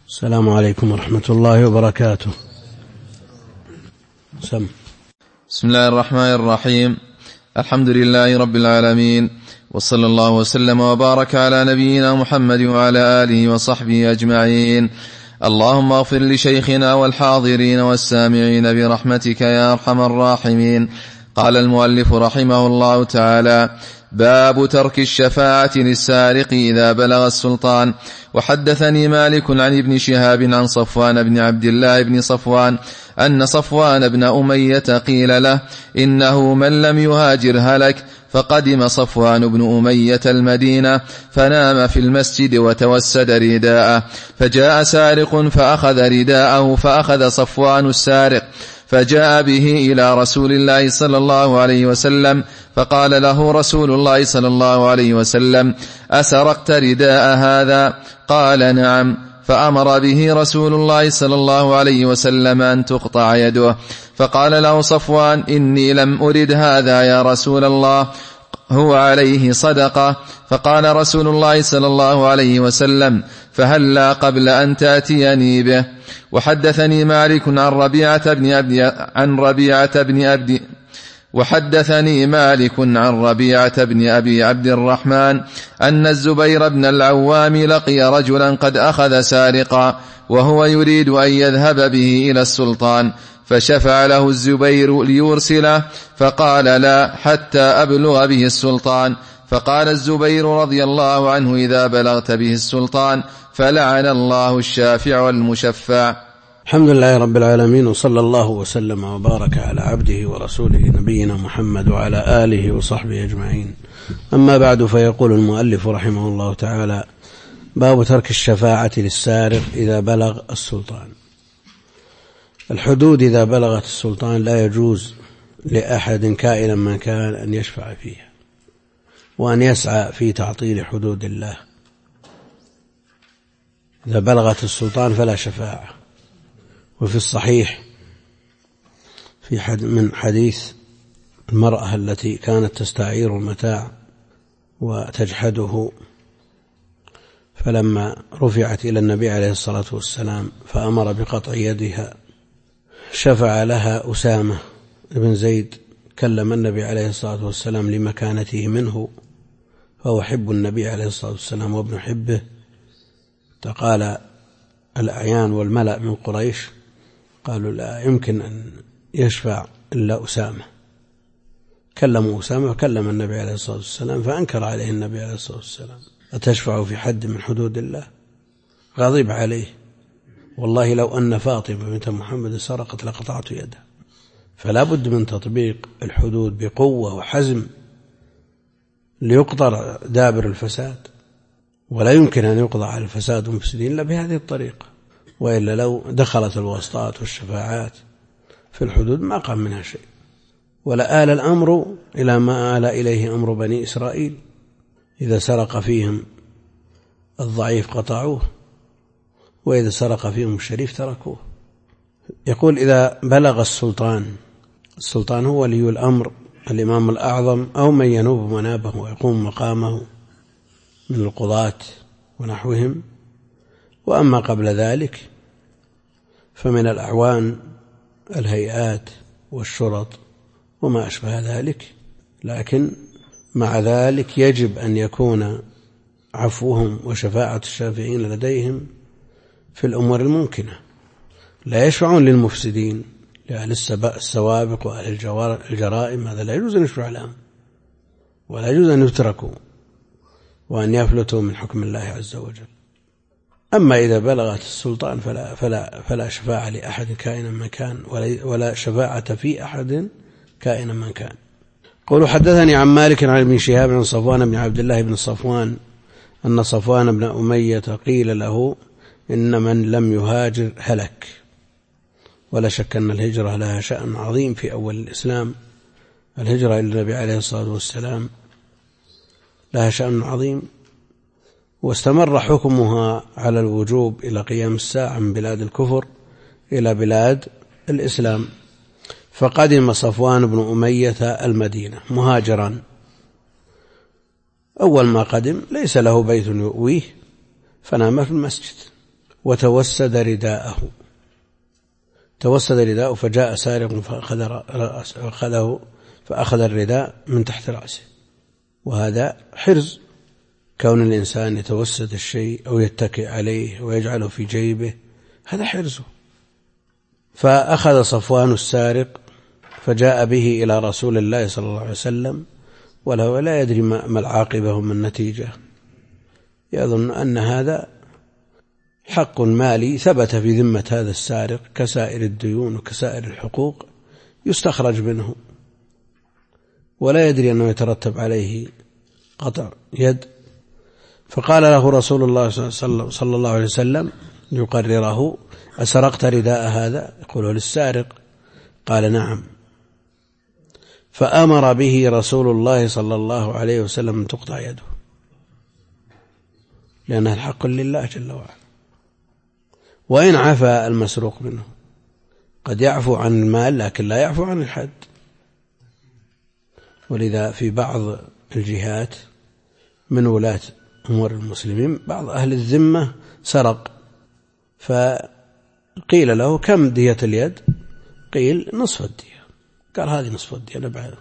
السلام عليكم ورحمة الله وبركاته. بسم الله الرحمن الرحيم. الحمد لله رب العالمين، وصلى الله وسلم وبارك على نبينا محمد وعلى آله وصحبه أجمعين. اللهم اغفر لشيخنا والحاضرين والسامعين برحمتك يا أرحم الراحمين. قال المؤلف رحمه الله تعالى: باب ترك الشفاعة للسارق إذا بلغ السلطان. وحدثني مالك عن ابن شهاب عن صفوان بن عبد الله بن صفوان أن صفوان بن أمية قيل له: إنه من لم يهاجر هلك. فقدم صفوان بن أمية المدينة فنام في المسجد وتوسد رداءه، فجاء سارق فأخذ رداءه، فأخذ صفوان السارق فجاء به إلى رسول الله صلى الله عليه وسلم، فقال له رسول الله صلى الله عليه وسلم: أسرقت رداء هذا؟ قال: نعم. فأمر به رسول الله صلى الله عليه وسلم أن تقطع يده. فقال له صفوان: إني لم أرد هذا يا رسول الله، هو عليه صدقة. فقال رسول الله صلى الله عليه وسلم: فهلا قبل أن تأتيني به. وحدثني مالك عن ربيعة بن أبي عبد الرحمن أن الزبير بن العوام لقي رجلا قد أخذ سارقا وهو يريد أن يذهب به إلى السلطان، فشفع له الزبير ليرسله، فقال: لا، حتى أبلغ به السلطان. فقال الزبير رضي الله عنه: إذا بلغت به السلطان فلعن الله الشافع والمشفع. الحمد لله رب العالمين، وصلى الله وسلم وبارك على عبده ورسوله نبينا محمد وعلى آله وصحبه أجمعين. أما بعد، فيقول المؤلف رحمه الله تعالى: باب ترك الشفاعة للسارق إذا بلغ السلطان. الحدود إذا بلغت السلطان لا يجوز لأحد كائنا من كان أن يشفع فيها وأن يسعى في تعطيل حدود الله. إذا بلغت السلطان فلا شفاعة. وفي الصحيح من حديث المرأة التي كانت تستعير المتاع وتجحده، فلما رفعت إلى النبي عليه الصلاة والسلام فأمر بقطع يدها، شفع لها أسامة بن زيد، كلم النبي عليه الصلاة والسلام لمكانته منه، فهو حب النبي عليه الصلاة والسلام وابن حبه. فقال الأعيان والملأ من قريش قالوا: لا يمكن أن يشفع إلا أسامة. كلموا أسامة وكلم النبي عليه الصلاة والسلام، فأنكر عليه النبي عليه الصلاة والسلام: أتشفع في حد من حدود الله؟ غضب عليه: والله لو أن فاطمة بنت محمد سرقت لقطعت يدها. فلا بد من تطبيق الحدود بقوة وحزم ليقطع دابر الفساد، ولا يمكن أن يقضى على الفساد والمفسدين إلا بهذه الطريقة، وإلا لو دخلت الواسطات والشفاعات في الحدود ما قام منها شيء، ولا آل الأمر إلى ما آل إليه أمر بني إسرائيل: إذا سرق فيهم الضعيف قطعوه، وإذا سرق فيهم الشريف تركوه. يقول: إذا بلغ السلطان هو ولي الأمر، الإمام الأعظم، أو من ينوب منابه ويقوم مقامه من القضاة ونحوهم. وأما قبل ذلك فمن الأعوان الهيئات والشرط وما أشبه ذلك، لكن مع ذلك يجب أن يكون عفوهم وشفاعة الشافعين لديهم في الأمور الممكنة. لا يشفعون للمفسدين، لأهل السوابق وأهل الجرائم، هذا لا يجوز أن يشفع لهم، ولا يجوز أن يتركوا وأن يفلتوا من حكم الله عز وجل. أما إذا بلغت السلطان فلا شفاعة لأحد كائنا من كان، ولا شفاعة في أحد كائنا من كان. قولوا: حدثني عن مالك عن ابن شهاب عن صفوان بن عبد الله بن صفوان أن صفوان بن أمية قيل له: إن من لم يهاجر هلك. ولا شك أن الهجرة لها شأن عظيم في أول الإسلام. الهجرة إلى النبي عليه الصلاة والسلام لها شأن عظيم، واستمر حكمها على الوجوب إلى قيام الساعة من بلاد الكفر إلى بلاد الإسلام. فقدم صفوان بن أمية المدينة مهاجرا. أول ما قدم ليس له بيت يؤويه، فنام في المسجد، وتوسد رداءه. توسد رداءه فجاء سارق فأخذ الرداء من تحت رأسه، وهذا حرز، كون الإنسان يتوسد الشيء أو يتكئ عليه ويجعله في جيبه هذا حرزه. فأخذ صفوان السارق فجاء به إلى رسول الله صلى الله عليه وسلم ولا يدري ما العاقبة وما النتيجة، يظن أن هذا حق مالي ثبت في ذمة هذا السارق كسائر الديون وكسائر الحقوق يستخرج منه، ولا يدري أنه يترتب عليه قطع يد. فقال له رسول الله صلى الله عليه وسلم يقرره: أسرقت رداء هذا؟ يقوله للسارق. قال: نعم. فأمر به رسول الله صلى الله عليه وسلم أن تقطع يده، لأنها الحق لله جل وعلا. وإن عفى المسروق منه، قد يعفو عن المال لكن لا يعفو عن الحد. ولذا في بعض الجهات من ولاة أمور المسلمين بعض أهل الذمة سرق، فقيل له: كم دية اليد؟ قيل: نصف الدية. قال: هذه نصف الدية نبعه.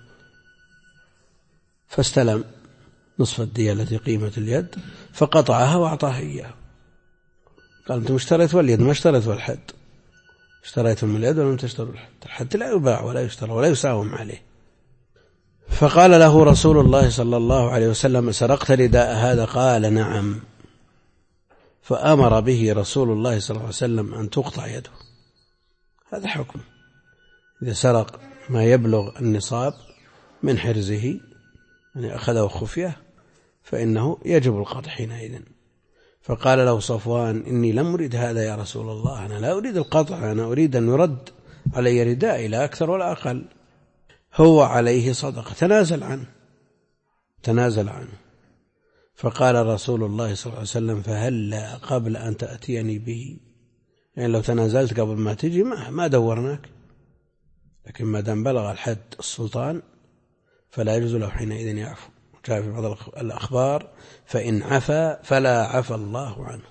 فاستلم نصف الدية التي قيمة اليد فقطعها وأعطاها إياه. قال: أنتم اشتريتوا اليد ما اشتريتوا الحد، اشتريتم اليد ولم تشتروا الحد. الحد لا يباع ولا يشترى ولا يساوم عليه. فقال له رسول الله صلى الله عليه وسلم: سرقت رداء هذا؟ قال: نعم. فأمر به رسول الله صلى الله عليه وسلم أن تقطع يده. هذا حكم، إذا سرق ما يبلغ النصاب من حرزه يعني أخذه خفية فإنه يجب القطع حينئذ. فقال له صفوان: إني لم أريد هذا يا رسول الله، أنا لا أريد القطع، أنا أريد أن يرد علي ردائي لا أكثر ولا أقل. هو عليه صدقة، تنازل عنه. فقال رسول الله صلى الله عليه وسلم: فهلا قبل أن تأتيني به، يعني لو تنازلت قبل ما تجي ما دورناك، لكن ما دام بلغ الحد السلطان فلا يجوز له حينئذ يعفو. جاء في بعض الأخبار: فإن عفا فلا عفى الله عنه.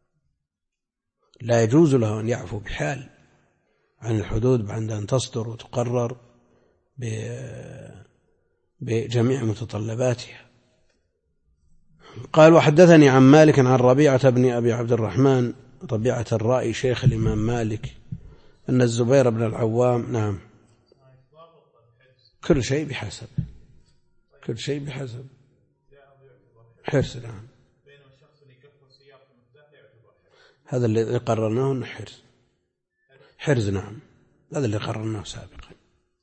لا يجوز له أن يعفو بحال عن الحدود بعد أن تصدر وتقرر بجميع متطلباتها. قال: وحدثني عن مالك عن ربيعة بن أبي عبد الرحمن، ربيعة الرائي شيخ الإمام مالك، أن الزبير بن العوام، نعم، كل شيء بحسب حرص. نعم، هذا اللي قررناه أنه حرز. نعم، هذا اللي قررناه سابقا.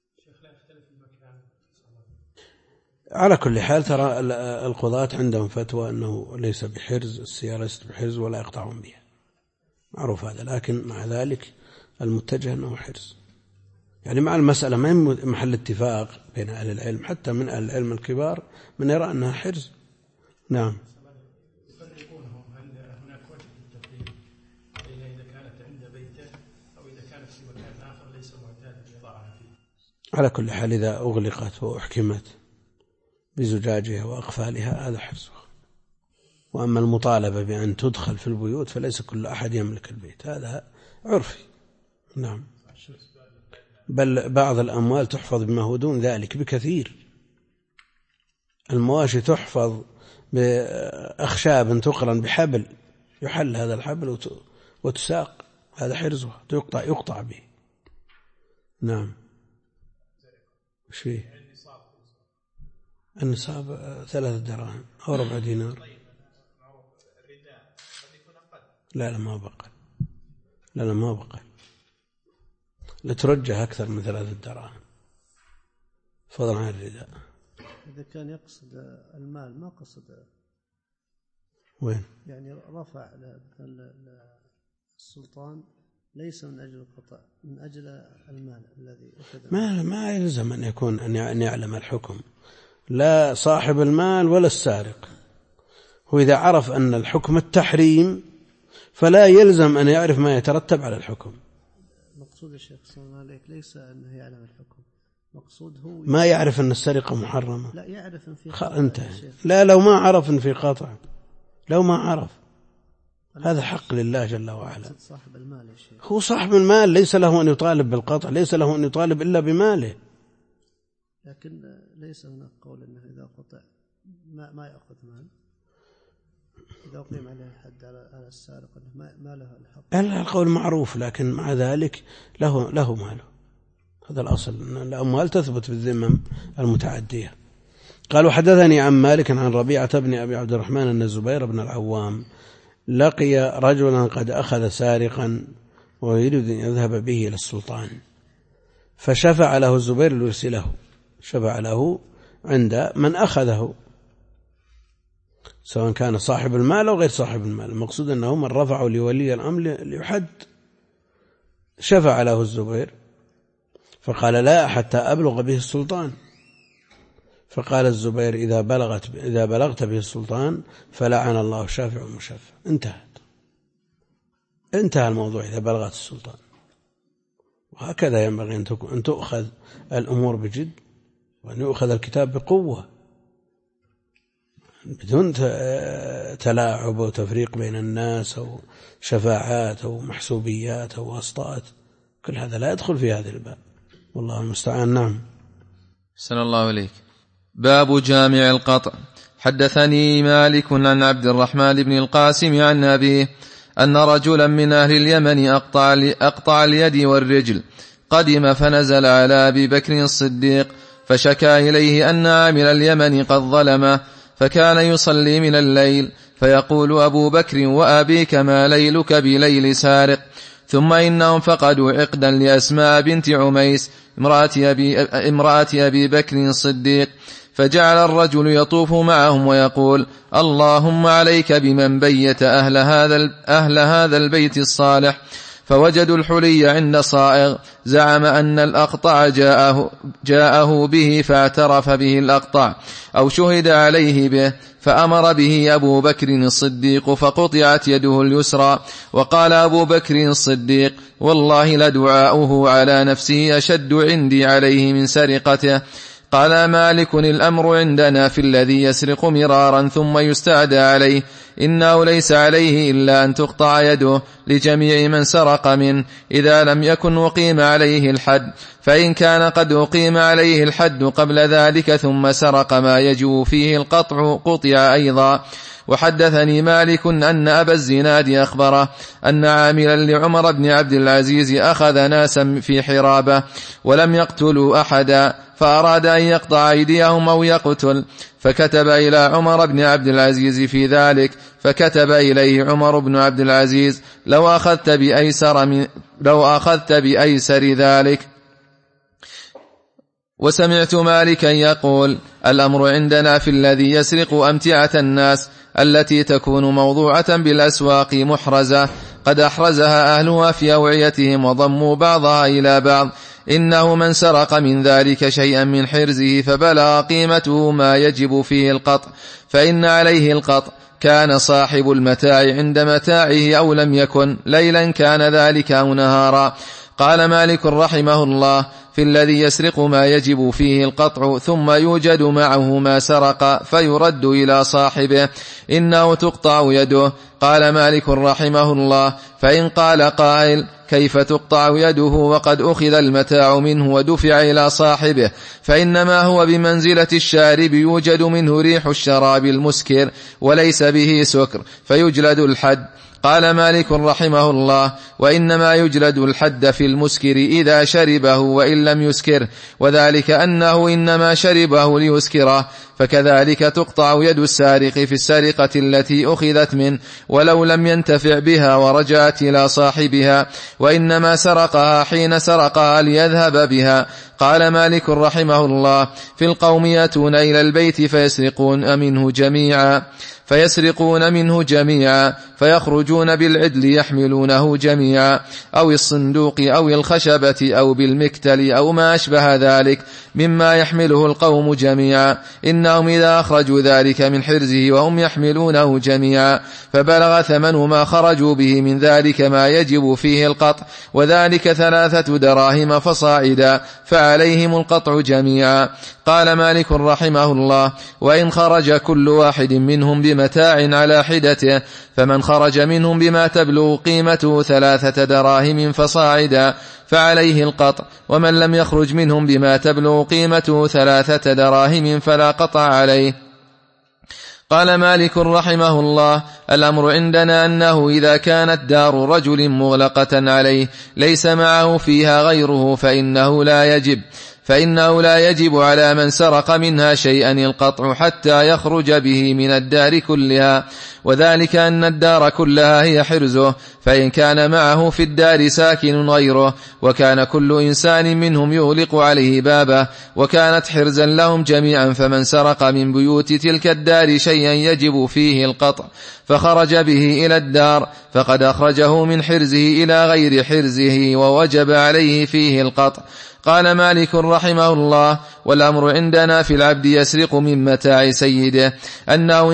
على كل حال ترى القضاة عندهم فتوى أنه ليس بحرز، السيارة ليست بحرز ولا يقطعون بها، معروف هذا، لكن مع ذلك المتجه أنه حرز. يعني مع المسألة ما هي محل اتفاق بين أهل العلم، حتى من أهل العلم الكبار من يرى أنها حرز. نعم. يفرقونهم، هل هناك وجه للتفريق بين إذا كانت عند بيته أو إذا كانت في مكان آخر ليس معتادا يضعها فيه؟ على كل حال إذا أغلقت وأحكمت بزجاجها وأقفالها هذا حرزها. وأما المطالبة بأن تدخل في البيوت فليس كل أحد يملك البيت، هذا عرفي. نعم، بل بعض الأموال تحفظ بما هو دون ذلك بكثير. المواشي تحفظ بأخشاب تقرن بحبل، يحل هذا الحبل وتساق، هذا حرزها، يقطع به. نعم. وش فيه؟ النصاب 3 دراهم أو 4 دينار. لا ما بقى، لا ما بقى، لترجح أكثر من 3 دراهم فضلا عن الرداء. إذا كان يقصد المال ما قصد وين؟ يعني رفع السلطان ليس من أجل القطع، من أجل المال الذي ما يلزم أن يكون أن يعلم الحكم، لا صاحب المال ولا السارق. هو إذا عرف أن الحكم التحريم فلا يلزم أن يعرف ما يترتب على الحكم. مقصود الشيخ صلى الله عليه ليس أنه يعلم الحكم، مقصود هو ما يعرف أن السرقة محرمة. لا يعرف أن في قطع. لا، لو ما عرف أن في قطع، لو ما عرف هذا حق لله جل وعلا. صاحب المال يا شيخ. هو صاحب المال ليس له أن يطالب بالقطع، ليس له أن يطالب إلا بماله. لكن ليس هناك قول أنه إذا قطع ما يأخذ مال، إذا أقيم عليه الحد على السارق ما له الحق. القول معروف، لكن مع ذلك له ماله. هذا الأصل، الأموال تثبت بالذمم المتعدية. قال وحدثني عن مالك عن ربيعة بن أبي عبد الرحمن أن الزبير بن العوام لقي رجلا قد أخذ سارقا ويريد أن يذهب به إلى السلطان، فشفع له الزبير ليرسله، شفع له عند من أخذه سواء كان صاحب المال أو غير صاحب المال، المقصود أنه من رفعه لولي الأمر ليحد. شفع له الزبير فقال لا حتى أبلغ به السلطان. فقال الزبير إذا بلغت به السلطان فلعن الله الشافع والمشفع. انتهى الموضوع إذا بلغت السلطان. وهكذا ينبغي أن تؤخذ الأمور بجد، وأن يؤخذ الكتاب بقوة بدون تلاعب وتفريق بين الناس أو شفاعات أو محسوبيات أو واسطات. كل هذا لا يدخل في هذا الباب، والله المستعان. نعم. أحسن الله إليك. باب جامع القطع. حدثني مالك عن عبد الرحمن بن القاسم عن أبيه أن رجلا من أهل اليمن أقطع اليد والرجل، قدم فنزل على أبي بكر الصديق فشكى إليه أن عامل اليمن قد ظلمه، فكان يصلي من الليل فيقول أبو بكر وأبيك ما ليلك بليل سارق. ثم إنهم فقدوا عقدا لأسماء بنت عميس امرأة أبي بكر الصديق، فجعل الرجل يطوف معهم ويقول اللهم عليك بمن بيت أهل هذا البيت الصالح. فوجدوا الحلي عند صائغ زعم أن الأقطع جاءه به فاعترف به الأقطع أو شهد عليه به، فأمر به أبو بكر الصديق فقطعت يده اليسرى. وقال أبو بكر الصديق والله لدعاؤه على نفسه أشد عندي عليه من سرقته. قال مالك الأمر عندنا في الذي يسرق مرارا ثم يستعدى عليه إنه ليس عليه إلا أن تقطع يده لجميع من سرق منه إذا لم يكن أقيم عليه الحد، فإن كان قد أقيم عليه الحد قبل ذلك ثم سرق ما يجب فيه القطع قطع أيضا. وحدثني مالك أن أبا الزناد أخبره أن عاملا لعمر بن عبد العزيز أخذ ناسا في حرابة ولم يقتلوا أحدا، فأراد أن يقطع أيديهم أو يقتل، فكتب إلى عمر بن عبد العزيز في ذلك، فكتب إليه عمر بن عبد العزيز لو أخذت بأيسر ذلك. وسمعت مالكا يقول الأمر عندنا في الذي يسرق أمتعة الناس التي تكون موضوعة بالأسواق محرزة قد أحرزها أهلها في أوعيتهم وضموا بعضها إلى بعض، إنه من سرق من ذلك شيئا من حرزه فبلغ قيمته ما يجب فيه القطع فإن عليه القطع، كان صاحب المتاع عند متاعه أو لم يكن، ليلا كان ذلك أو نهارا. قال مالك رحمه الله في الذي يسرق ما يجب فيه القطع ثم يوجد معه ما سرق فيرد إلى صاحبه إنه تقطع يده. قال مالك رحمه الله فإن قال قائل كيف تقطع يده وقد أخذ المتاع منه ودفع إلى صاحبه، فإنما هو بمنزلة الشارب يوجد منه ريح الشراب المسكر وليس به سكر فيجلد الحد. قال مالك رحمه الله وإنما يجلد الحد في المسكر إذا شربه وإن لم يسكر، وذلك أنه إنما شربه ليسكره، فكذلك تقطع يد السارق في السرقة التي أخذت منه ولو لم ينتفع بها ورجعت إلى صاحبها، وإنما سرقها حين سرقها ليذهب بها. قال مالك رحمه الله في القوم يأتون إلى البيت فيسرقون منه جميعا فيخرجون بالعدل يحملونه جميعا أو الصندوق أو الخشبة أو بالمكتل أو ما أشبه ذلك مما يحمله القوم جميعا، إنهم إذا أخرجوا ذلك من حرزه وهم يحملونه جميعا فبلغ ثمن ما خرجوا به من ذلك ما يجب فيه القطع، وذلك 3 دراهم فصاعدا، فعليهم القطع جميعا. قال مالك رحمه الله وإن خرج كل واحد منهم متاع على حدته، فمن خرج منهم بما تبلغ قيمته 3 دراهم فصاعدا فعليه القطع، ومن لم يخرج منهم بما تبلغ قيمته 3 دراهم فلا قطع عليه. قال مالك رحمه الله: الأمر عندنا أنه إذا كانت دار رجل مغلقة عليه ليس معه فيها غيره فإنه لا يجب على من سرق منها شيئا القطع حتى يخرج به من الدار كلها، وذلك أن الدار كلها هي حرزه، فإن كان معه في الدار ساكن غيره وكان كل إنسان منهم يغلق عليه بابه وكانت حرزا لهم جميعا، فمن سرق من بيوت تلك الدار شيئا يجب فيه القطع فخرج به إلى الدار فقد أخرجه من حرزه إلى غير حرزه ووجب عليه فيه القطع. قال مالك رحمه الله: والأمر عندنا في العبد يسرق من متاع سيده أنه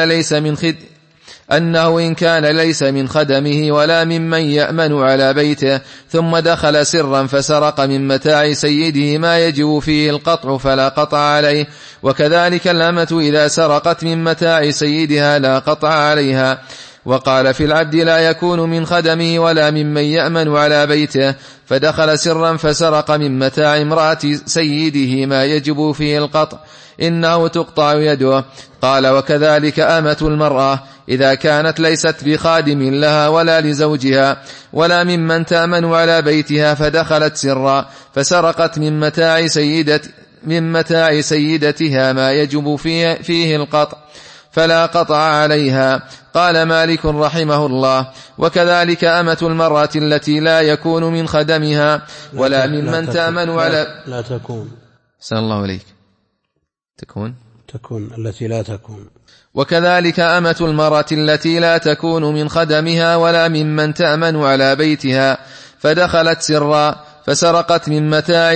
إن كان ليس من خدمه ولا ممن يأمن على بيته ثم دخل سرا فسرق من متاع سيده ما يجب فيه القطع فلا قطع عليه، وكذلك الأمة إذا سرقت من متاع سيدها لا قطع عليها. وقال في العبد لا يكون من خدمه ولا ممن يأمن على بيته فدخل سرا فسرق من متاع امرأة سيده ما يجب فيه القطع إنه تقطع يده. قال وكذلك أمة المرأة إذا كانت ليست بخادم لها ولا لزوجها ولا ممن تأمن على بيتها فدخلت سرا فسرقت من متاع سيدتها ما يجب فيه القطع فلا قطع عليها. قال مالك رحمه الله: وكذلك أمة المرأة التي لا يكون من خدمها ولا ممن تأمن على لا تكون سأل الله عليك تكون التي لا تكون. وكذلك أمة المرأة التي لا تكون من خدمها ولا ممن تأمن على بيتها فدخلت سرا فسرقت من متاع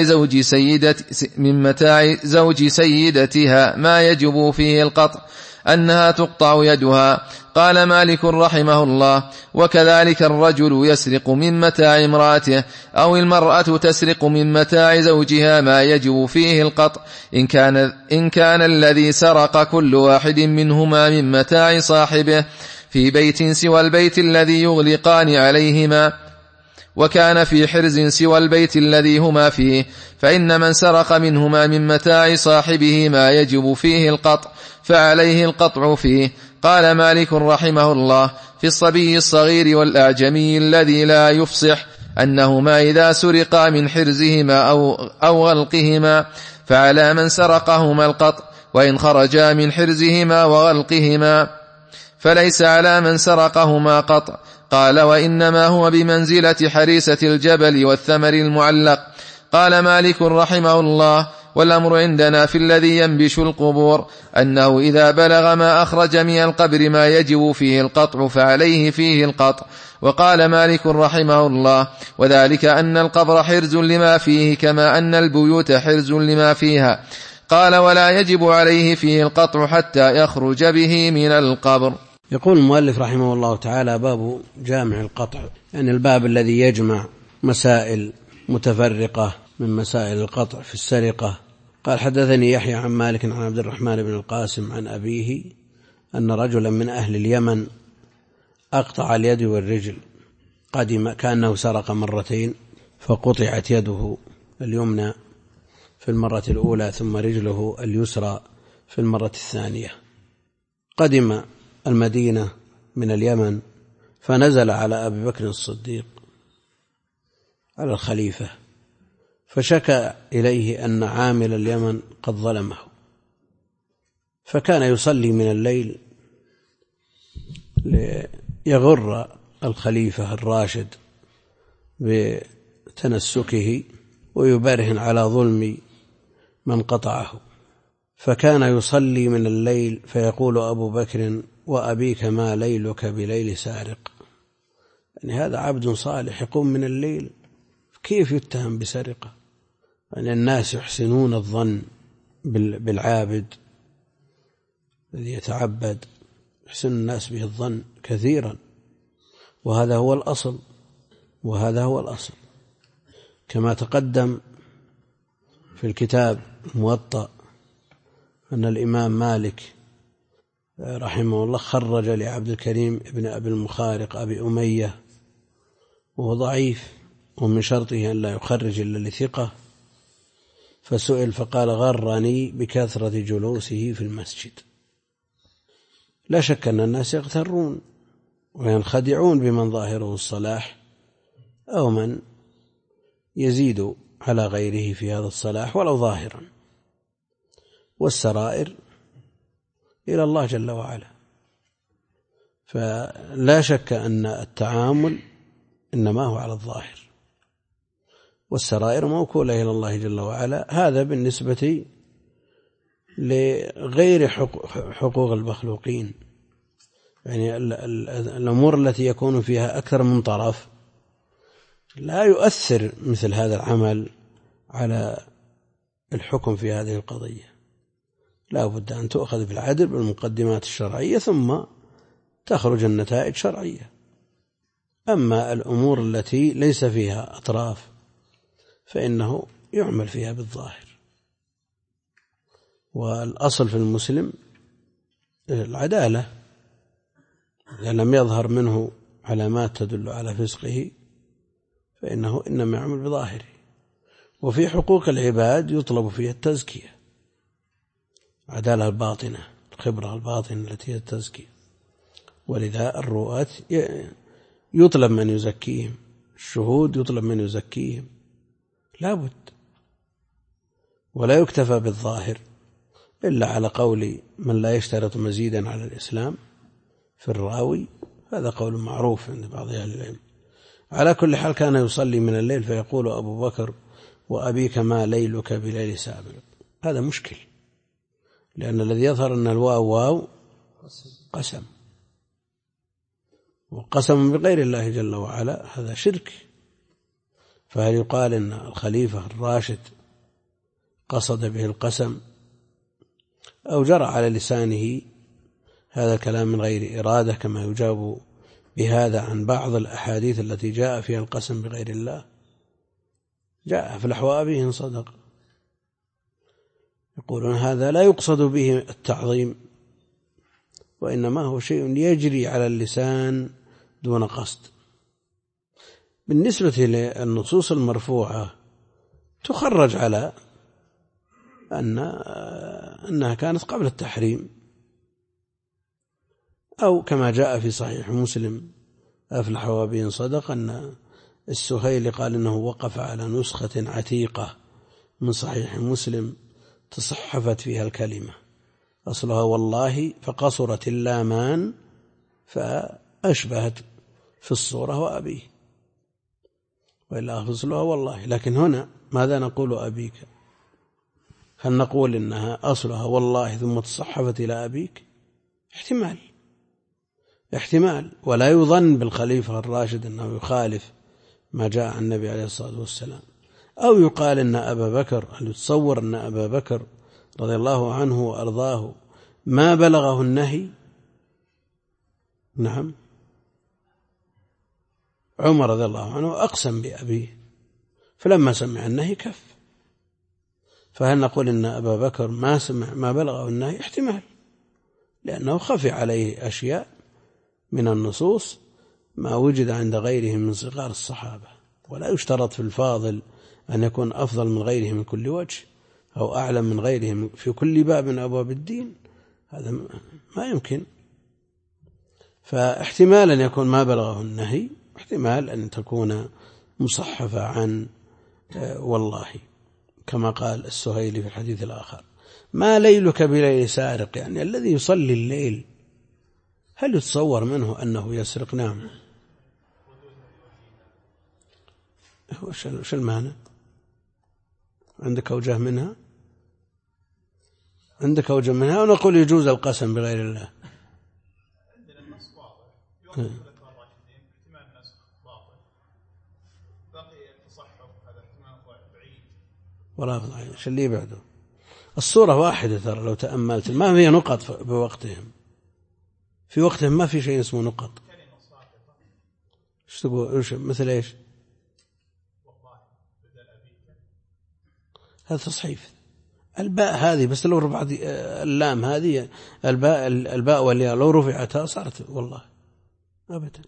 زوج سيدتها ما يجب فيه القطع أنها تقطع يدها. قال مالك رحمه الله: وكذلك الرجل يسرق من متاع امرأته أو المرأة تسرق من متاع زوجها ما يجب فيه القطع إن كان الذي سرق كل واحد منهما من متاع صاحبه في بيت سوى البيت الذي يغلقان عليهما وكان في حرز سوى البيت الذي هما فيه، فإن من سرق منهما من متاع صاحبه ما يجب فيه القطع فعليه القطع فيه. قال مالك رحمه الله: في الصبي الصغير والأعجمي الذي لا يفصح أنهما إذا سرقا من حرزهما أو غلقهما فعلى من سرقهما القطع، وإن خرجا من حرزهما وغلقهما فليس على من سرقهما قطع. قال وإنما هو بمنزلة حريسة الجبل والثمر المعلق. قال مالك رحمه الله: والأمر عندنا في الذي ينبش القبور أنه إذا بلغ ما أخرج من القبر ما يجب فيه القطع فعليه فيه القطع. وقال مالك رحمه الله: وذلك أن القبر حرز لما فيه كما أن البيوت حرز لما فيها. قال ولا يجب عليه فيه القطع حتى يخرج به من القبر. يقول المؤلف رحمه الله تعالى: باب جامع القطع، يعني الباب الذي يجمع مسائل متفرقة من مسائل القطع في السرقة. قال: حدثني يحيى عن مالك عن عبد الرحمن بن القاسم عن أبيه أن رجلا من أهل اليمن أقطع اليد والرجل، قدم كأنه سرق مرتين فقطعت يده اليمنى في المرة الأولى ثم رجله اليسرى في المرة الثانية. قدم المدينة من اليمن فنزل على أبي بكر الصديق على الخليفة فشكى إليه أن عامل اليمن قد ظلمه، فكان يصلي من الليل ليغر الخليفة الراشد بتنسكه ويبرهن على ظلم من قطعه، فكان يصلي من الليل فيقول أبو بكر: وأبيك ما ليلك بليل سارق. يعني هذا عبد صالح يقوم من الليل، كيف يتهم بسرقة؟ يعني الناس يحسنون الظن بالعابد الذي يتعبد، يحسن الناس به الظن كثيرا، وهذا هو الأصل كما تقدم في الكتاب الموطأ أن الإمام مالك رحمه الله خرج لعبد الكريم بن أبي المخارق أبي أمية وهو ضعيف، ومن شرطه أن لا يخرج إلا لثقة، فسئل فقال غرني بكثرة جلوسه في المسجد. لا شك أن الناس يغترون وينخدعون بمن ظاهره الصلاح أو من يزيد على غيره في هذا الصلاح ولو ظاهرا، والسرائر إلى الله جل وعلا. فلا شك أن التعامل إنما هو على الظاهر، والسرائر موكولة إلى الله جل وعلا. هذا بالنسبة لغير حقوق المخلوقين، يعني الأمور التي يكون فيها أكثر من طرف لا يؤثر مثل هذا العمل على الحكم في هذه القضية. لا بد أن تؤخذ بالعدل بالمقدمات الشرعية ثم تخرج النتائج شرعية. أما الأمور التي ليس فيها أطراف فإنه يعمل فيها بالظاهر. والأصل في المسلم العدالة، إذا لم يظهر منه علامات تدل على فسقه فإنه إنما يعمل بظاهره. وفي حقوق العباد يطلب فيها التزكية، عدالة الباطنة، الخبرة الباطنة التي هي التزكية. ولذا الرؤاة يطلب من يزكيهم، الشهود يطلب من يزكيهم، لا بد. ولا يكتفى بالظاهر إلا على قول من لا يشترط مزيدا على الإسلام في الراوي، هذا قول معروف عند بعض أهل العلم. على كل حال كان يصلي من الليل فيقول أبو بكر وأبيك ما ليلك بليل سابق. هذا مشكل، لأن الذي يظهر أن الواو واو قسم، وقسم بغير الله جل وعلا هذا شرك. فهل يقال أن الخليفة الراشد قصد به القسم أو جرى على لسانه هذا الكلام من غير إرادة، كما يجاب بهذا عن بعض الأحاديث التي جاء فيها القسم بغير الله؟ جاء في الأحواء به صدق، يقولون هذا لا يقصد به التعظيم، وإنما هو شيء يجري على اللسان دون قصد. بالنسبة للنصوص المرفوعة تخرج على أنها كانت قبل التحريم، أو كما جاء في صحيح مسلم أفلح وبه صدق أن السهيلي قال إنه وقف على نسخة عتيقة من صحيح مسلم تصحفت فيها الكلمة أصلها والله فقصرت اللامان فأشبهت في الصورة وأبيه، وإلا أصلها والله. لكن هنا ماذا نقول أبيك؟ هل نقول إنها أصلها والله ثم تصحفت إلى أبيك؟ احتمال، ولا يظن بالخليفة الراشد أنه يخالف ما جاء عن النبي عليه الصلاة والسلام. أو يقال أن أبا بكر، هل يتصور أن أبا بكر رضي الله عنه وأرضاه ما بلغه النهي؟ نعم، عمر رضي الله عنه أقسم بأبيه فلما سمع النهي كف. فهل نقول إن أبا بكر ما سمع ما بلغه النهي؟ احتمال، لأنه خفي عليه أشياء من النصوص ما وجد عند غيرهم من صغار الصحابة. ولا يشترط في الفاضل أن يكون أفضل من غيره من كل وجه أو أعلم من غيرهم في كل باب من أبواب الدين، هذا ما يمكن. فاحتمال أن يكون ما بلغه النهي، احتمال أن تكون مصحفة عن والله، كما قال السهيلي في الحديث الآخر ما ليلك بليل سارق، يعني الذي يصلي الليل هل يتصور منه أنه يسرق؟ نعم. وش المعنى؟ عندك أوجه منها؟ عندك أوجه منها؟ ونقول يجوز القسم بغير الله. عندنا النص واضح يوم الخلفاء الراشدين احتمال نسخ باطل، بقي التصحف هذا احتمال بعيد. ولا ضعيف، ايش اللي بعده؟ الصورة واحدة ترى لو تأملت، ما هي نقط بوقتهم، في وقتهم ما في شيء اسمه نقط. ايش تقول؟ مثل ايش؟ هذا تصحيف. الباء هذه بس لو رفعت اللام هذه الباء والياء لو رفعتها صارت والله أبدا.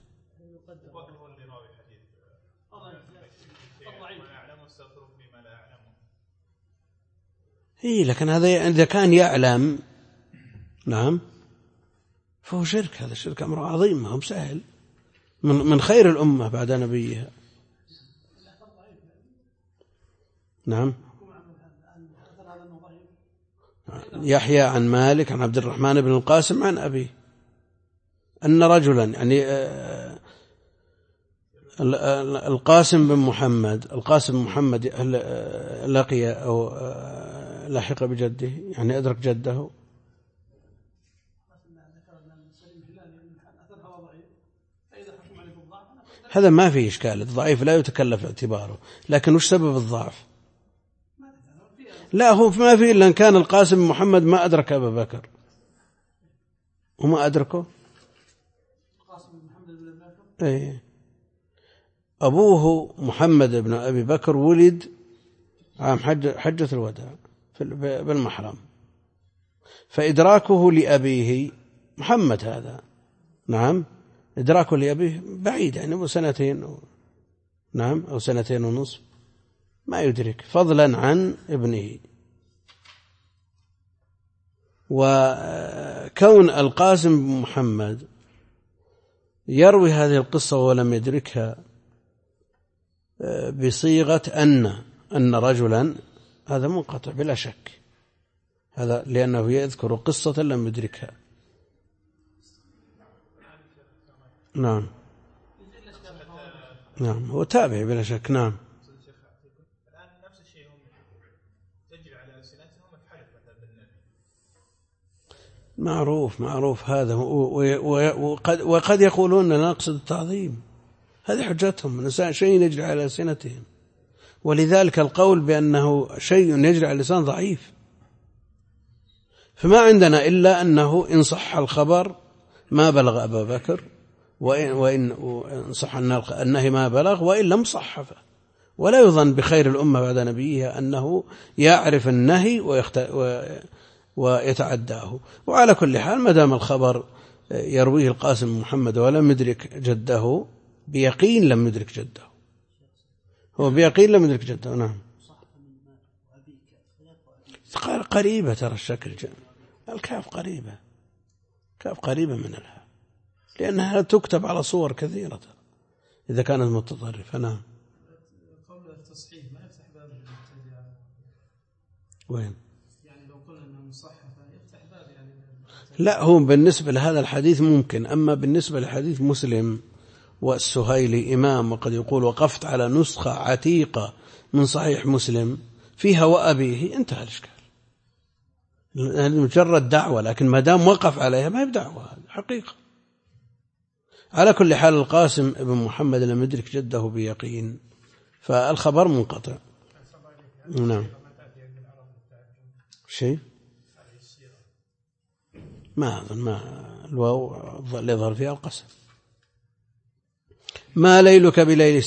إيه لكن هذا إذا كان يعلم نعم فهو شرك. هذا الشرك أمر عظيم ما هو سهل من خير الأمة بعد نبيها. نعم يحيى عن مالك عن عبد الرحمن بن القاسم عن أبيه أن رجلا يعني القاسم بن محمد لقي أو لحق بجده يعني أدرك جده. هذا ما فيه إشكال. الضعيف لا يتكلف اعتباره لكن وش سبب الضعف؟ لا هو ما فيه إلا أن كان القاسم بن محمد ما أدرك أبا بكر وما أدركه. أي أبوه محمد بن أبي بكر ولد عام حجة الوداع بالمحرم فإدراكه لأبيه محمد هذا نعم إدراكه لأبيه بعيد يعني سنتين نعم أو سنتين ونصف ما يدرك فضلا عن ابنه. وكون القاسم بن محمد يروي هذه القصة ولم يدركها بصيغة أن رجلا هذا منقطع بلا شك هذا لأنه يذكر قصة لم يدركها. نعم نعم هو تابع بلا شك. نعم الآن نفس الشيء هم تجري على ألسنتهم الحلف مثلا بالنبي معروف هذا وقد يقولون لا نقصد التعظيم. هذه حجتهم شيء يجري على ألسنتهم ولذلك القول بأنه شيء يجري على اللسان ضعيف. فما عندنا إلا أنه إن صح الخبر ما بلغ أبا بكر وإن صح أنه ما بلغ وإن لم صحفه ولا يظن بخير الأمة بعد نبيها أنه يعرف النهي ويتعداه. وعلى كل حال ما دام الخبر يرويه القاسم محمد ولم يدرك جده بيقين لم يدرك جده هو بيقين لم يدرك جده. نعم قريبة ترى الشكل الكاف قريبة من الها لأنها تكتب على صور كثيرة إذا كانت متطرفة. نعم قول التصحيح ما يفتح باب المبتدع وين يعني لو قلنا أنه مصحفة يفتح باب يعني لا هو بالنسبة لهذا الحديث ممكن. أما بالنسبة لحديث مسلم والسهيلي إمام وقد يقول وقفت على نسخة عتيقة من صحيح مسلم فيها وأبيه انتهى الإشكال. هذه مجرد دعوة لكن ما دام وقف عليها ما هي بدعوة حقيقة. على كل حال القاسم ابن محمد لم يدرك جده بيقين فالخبر منقطع. نعم شيء ما الواو اللي يظهر فيها القسم. ما ليلك بليل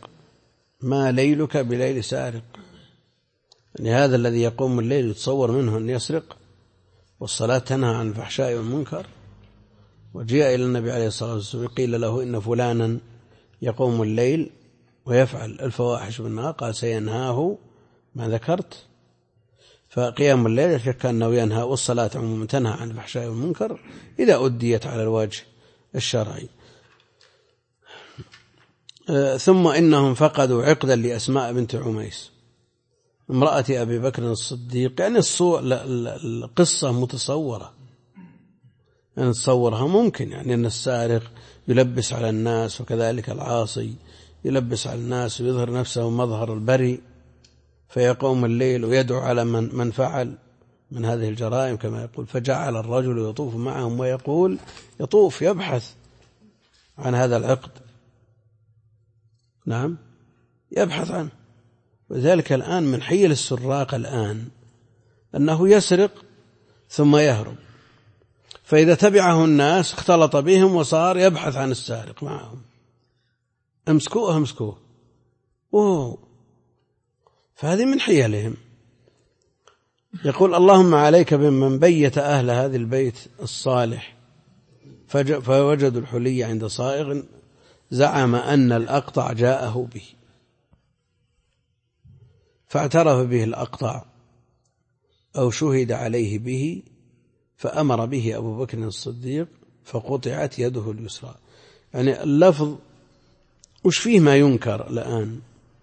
سارق يعني هذا الذي يقوم الليل يتصور منه أن يسرق والصلاة تنهى عن الفحشاء والمنكر. وجاء إلى النبي عليه الصلاة والسلام قيل له إن فلانا يقوم الليل ويفعل الفواحش بالنهار قال سينهاه ما ذكرت. فقيام الليل شك أنه ينهى والصلاة عموما تنهى عن الفحشاء والمنكر إذا أديت على الوجه الشرعي. ثم إنهم فقدوا عقدا لأسماء بنت عميس امرأة أبي بكر الصديق يعني القصة متصورة يعني نتصورها ممكن يعني أن السارق يلبس على الناس وكذلك العاصي يلبس على الناس ويظهر نفسه مظهر البريء فيقوم الليل ويدعو على من فعل من هذه الجرائم كما يقول. فجعل الرجل يطوف معهم ويقول يطوف يبحث عن هذا العقد. نعم يبحث عنه. وذلك الآن من حيل السراق الآن أنه يسرق ثم يهرب فإذا تبعه الناس اختلط بهم وصار يبحث عن السارق معهم امسكوه فهذه من حيلهم. يقول اللهم عليك بمن بيت أهل هذا البيت الصالح فوجدوا الحلي عند صائغ زعم أن الأقطع جاءه به فاعترف به الأقطع أو شهد عليه به فأمر به أبو بكر الصديق فقطعت يده اليسرى. يعني اللفظ وش فيه ما ينكر الآن؟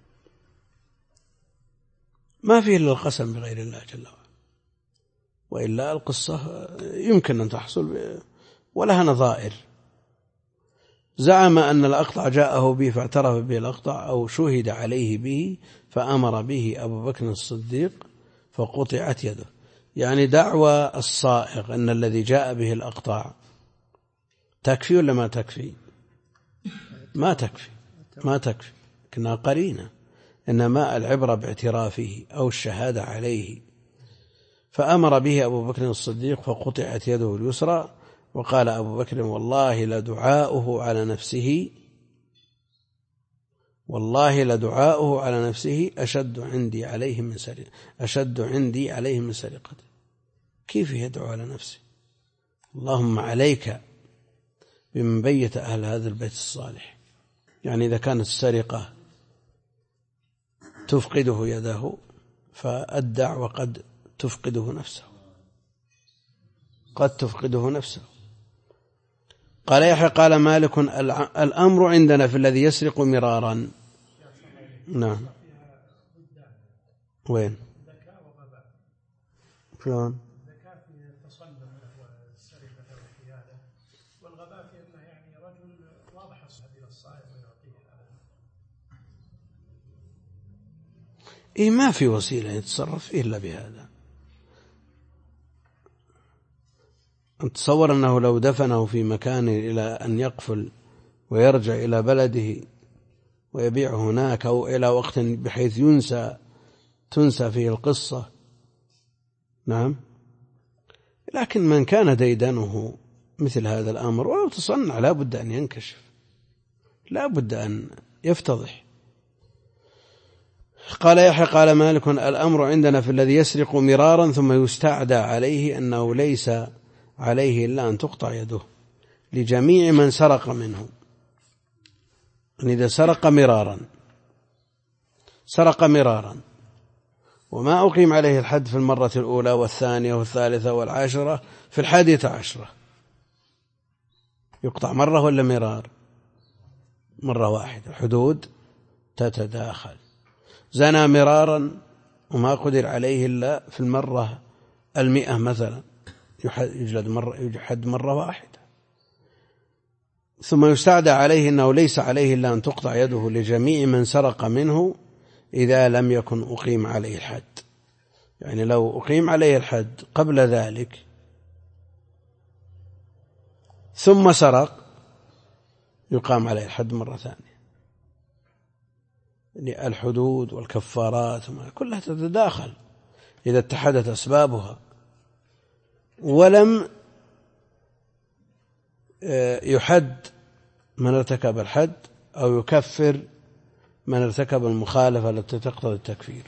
ما فيه إلا القسم بغير الله جل وعلا، وإلا القصة يمكن أن تحصل ولها نظائر. زعم أن الأقطع جاءه به فاعترف به الأقطع أو شهد عليه به فأمر به أبو بكر الصديق فقطعت يده. يعني دعوى الصائغ أن الذي جاء به الأقطع تكفي ولا ما تكفي؟ ما تكفي كنا قرينة، إنما العبرة باعترافه أو الشهادة عليه. فأمر به أبو بكر الصديق فقطعت يده اليسرى. وقال أبو بكر والله لدعاؤه على نفسه أشد عندي عليه من سرقته. كيف يدعو على نفسه؟ اللهم عليك بمن بيت أهل هذا البيت الصالح. يعني إذا كانت السرقة تفقده يده فأدع وقد تفقده نفسه. قال يحيى قال مالك الأمر عندنا في الذي يسرق مرارا. نعم. وين؟ شلون؟ الذكاء في التصلب والسرقة والحيادة، والغباء في أنه يعني رجل واضح الصحب إلى الصائغ ويعطيه هذا. ما في وسيلة يتصرف إلا بهذا. تصور أنه لو دفنه في مكان إلى أن يقفل ويرجع إلى بلده ويبيع هناك أو إلى وقت بحيث تنسى فيه القصة. نعم. لكن من كان ديدنه مثل هذا الأمر ولو تصنع لا بد أن ينكشف، لا بد أن يفتضح. قال يحيى قال مالك الأمر عندنا في الذي يسرق مرارا ثم يستعدى عليه أنه ليس عليه إلا أن تقطع يده لجميع من سرق منه. أن إذا سرق مرارا وما أقيم عليه الحد في المرة الأولى والثانية والثالثة والعاشرة، في 11 يقطع مرة ولا مرار؟ مرة واحدة. الحدود تتداخل. زنى مرارا وما قدر عليه إلا في المرة 100 مثلا يحد مرة واحدة. ثم يستعدى عليه أنه ليس عليه إلا أن تقطع يده لجميع من سرق منه إذا لم يكن أقيم عليه الحد. يعني لو أقيم عليه الحد قبل ذلك ثم سرق يقام عليه الحد مرة ثانية. يعني الحدود والكفارات كلها تتداخل إذا اتحدت أسبابها. ولم يحد من ارتكب الحد أو يكفر من ارتكب المخالفة التي تقتضي التكفير.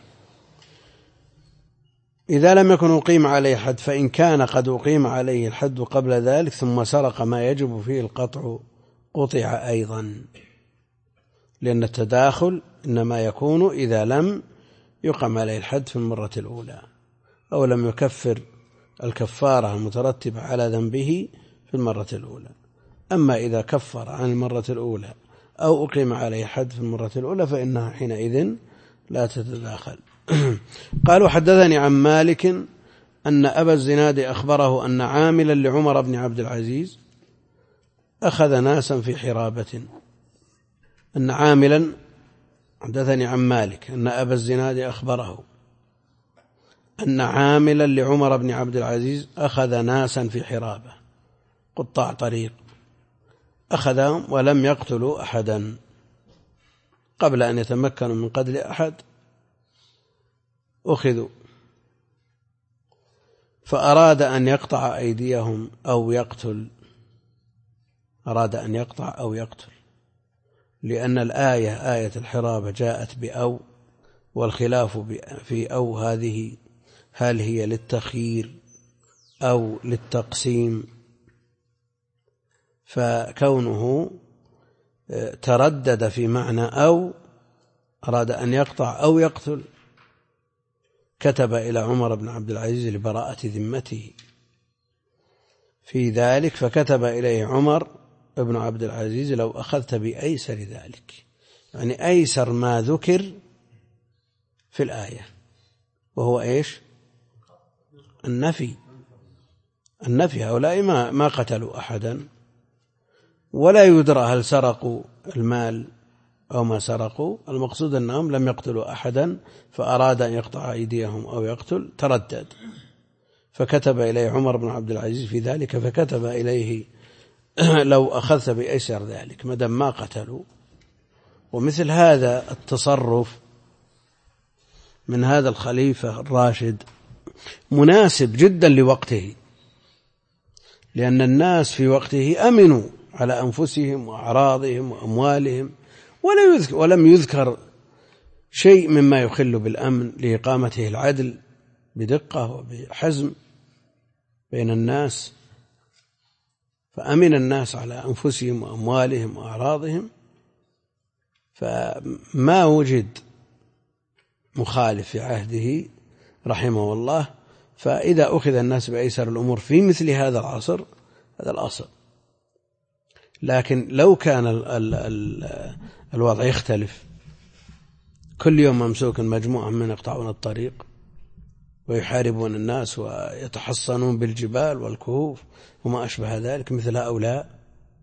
إذا لم يكن أقيم عليه حد، فإن كان قد أقيم عليه الحد قبل ذلك ثم سرق ما يجب فيه القطع قطع أيضا، لأن التداخل إنما يكون إذا لم يقم عليه الحد في المرة الأولى أو لم يكفر الكفارة المترتبة على ذنبه في المرة الأولى. أما إذا كفر عن المرة الأولى أو أقيم عليه حد في المرة الأولى فإنها حينئذ لا تتداخل. قالوا حدثني عن مالك أن أبا الزناد أخبره أن عاملا لعمر بن عبد العزيز أخذ ناسا في حرابة. أن عاملا حدثني عن مالك أن أبا الزناد أخبره أن عاملا لعمر بن عبد العزيز أخذ ناسا في حرابة قطاع طريق، أخذهم ولم يقتلوا أحدا قبل أن يتمكنوا من قتل أحد، أخذوا فأراد أن يقطع أيديهم أو يقتل، أراد أن يقطع أو يقتل، لأن الآية آية الحرابة جاءت بأو، والخلاف في أو هذه هل هي للتخيير أو للتقسيم، فكونه تردد في معنى أو أراد أن يقطع أو يقتل كتب إلى عمر بن عبد العزيز لبراءة ذمته في ذلك، فكتب إليه عمر بن عبد العزيز: لو أخذت بأيسر ذلك، يعني أيسر ما ذكر في الآية، وهو إيش؟ النفي. هؤلاء ما قتلوا أحدا، ولا يدرى هل سرقوا المال أو ما سرقوا، المقصود أنهم لم يقتلوا أحدا، فأراد أن يقطع أيديهم أو يقتل، تردد، فكتب إليه عمر بن عبد العزيز في ذلك، فكتب إليه: لو أخذت بأيسر ذلك، مدام ما قتلوا. ومثل هذا التصرف من هذا الخليفة الراشد مناسب جدا لوقته، لأن الناس في وقته أمنوا على أنفسهم وأعراضهم وأموالهم، ولم يذكر شيء مما يخل بالأمن لإقامته العدل بدقة وبحزم بين الناس، فأمن الناس على أنفسهم وأموالهم وأعراضهم، فما وجد مخالف في عهده رحمه الله. فإذا أخذ الناس بأيسر الأمور في مثل هذا العصر، هذا الأصل. لكن لو كان الوضع يختلف، كل يوم ممسوك مجموعة من يقطعون الطريق ويحاربون الناس ويتحصنون بالجبال والكهوف وما أشبه ذلك، مثل هؤلاء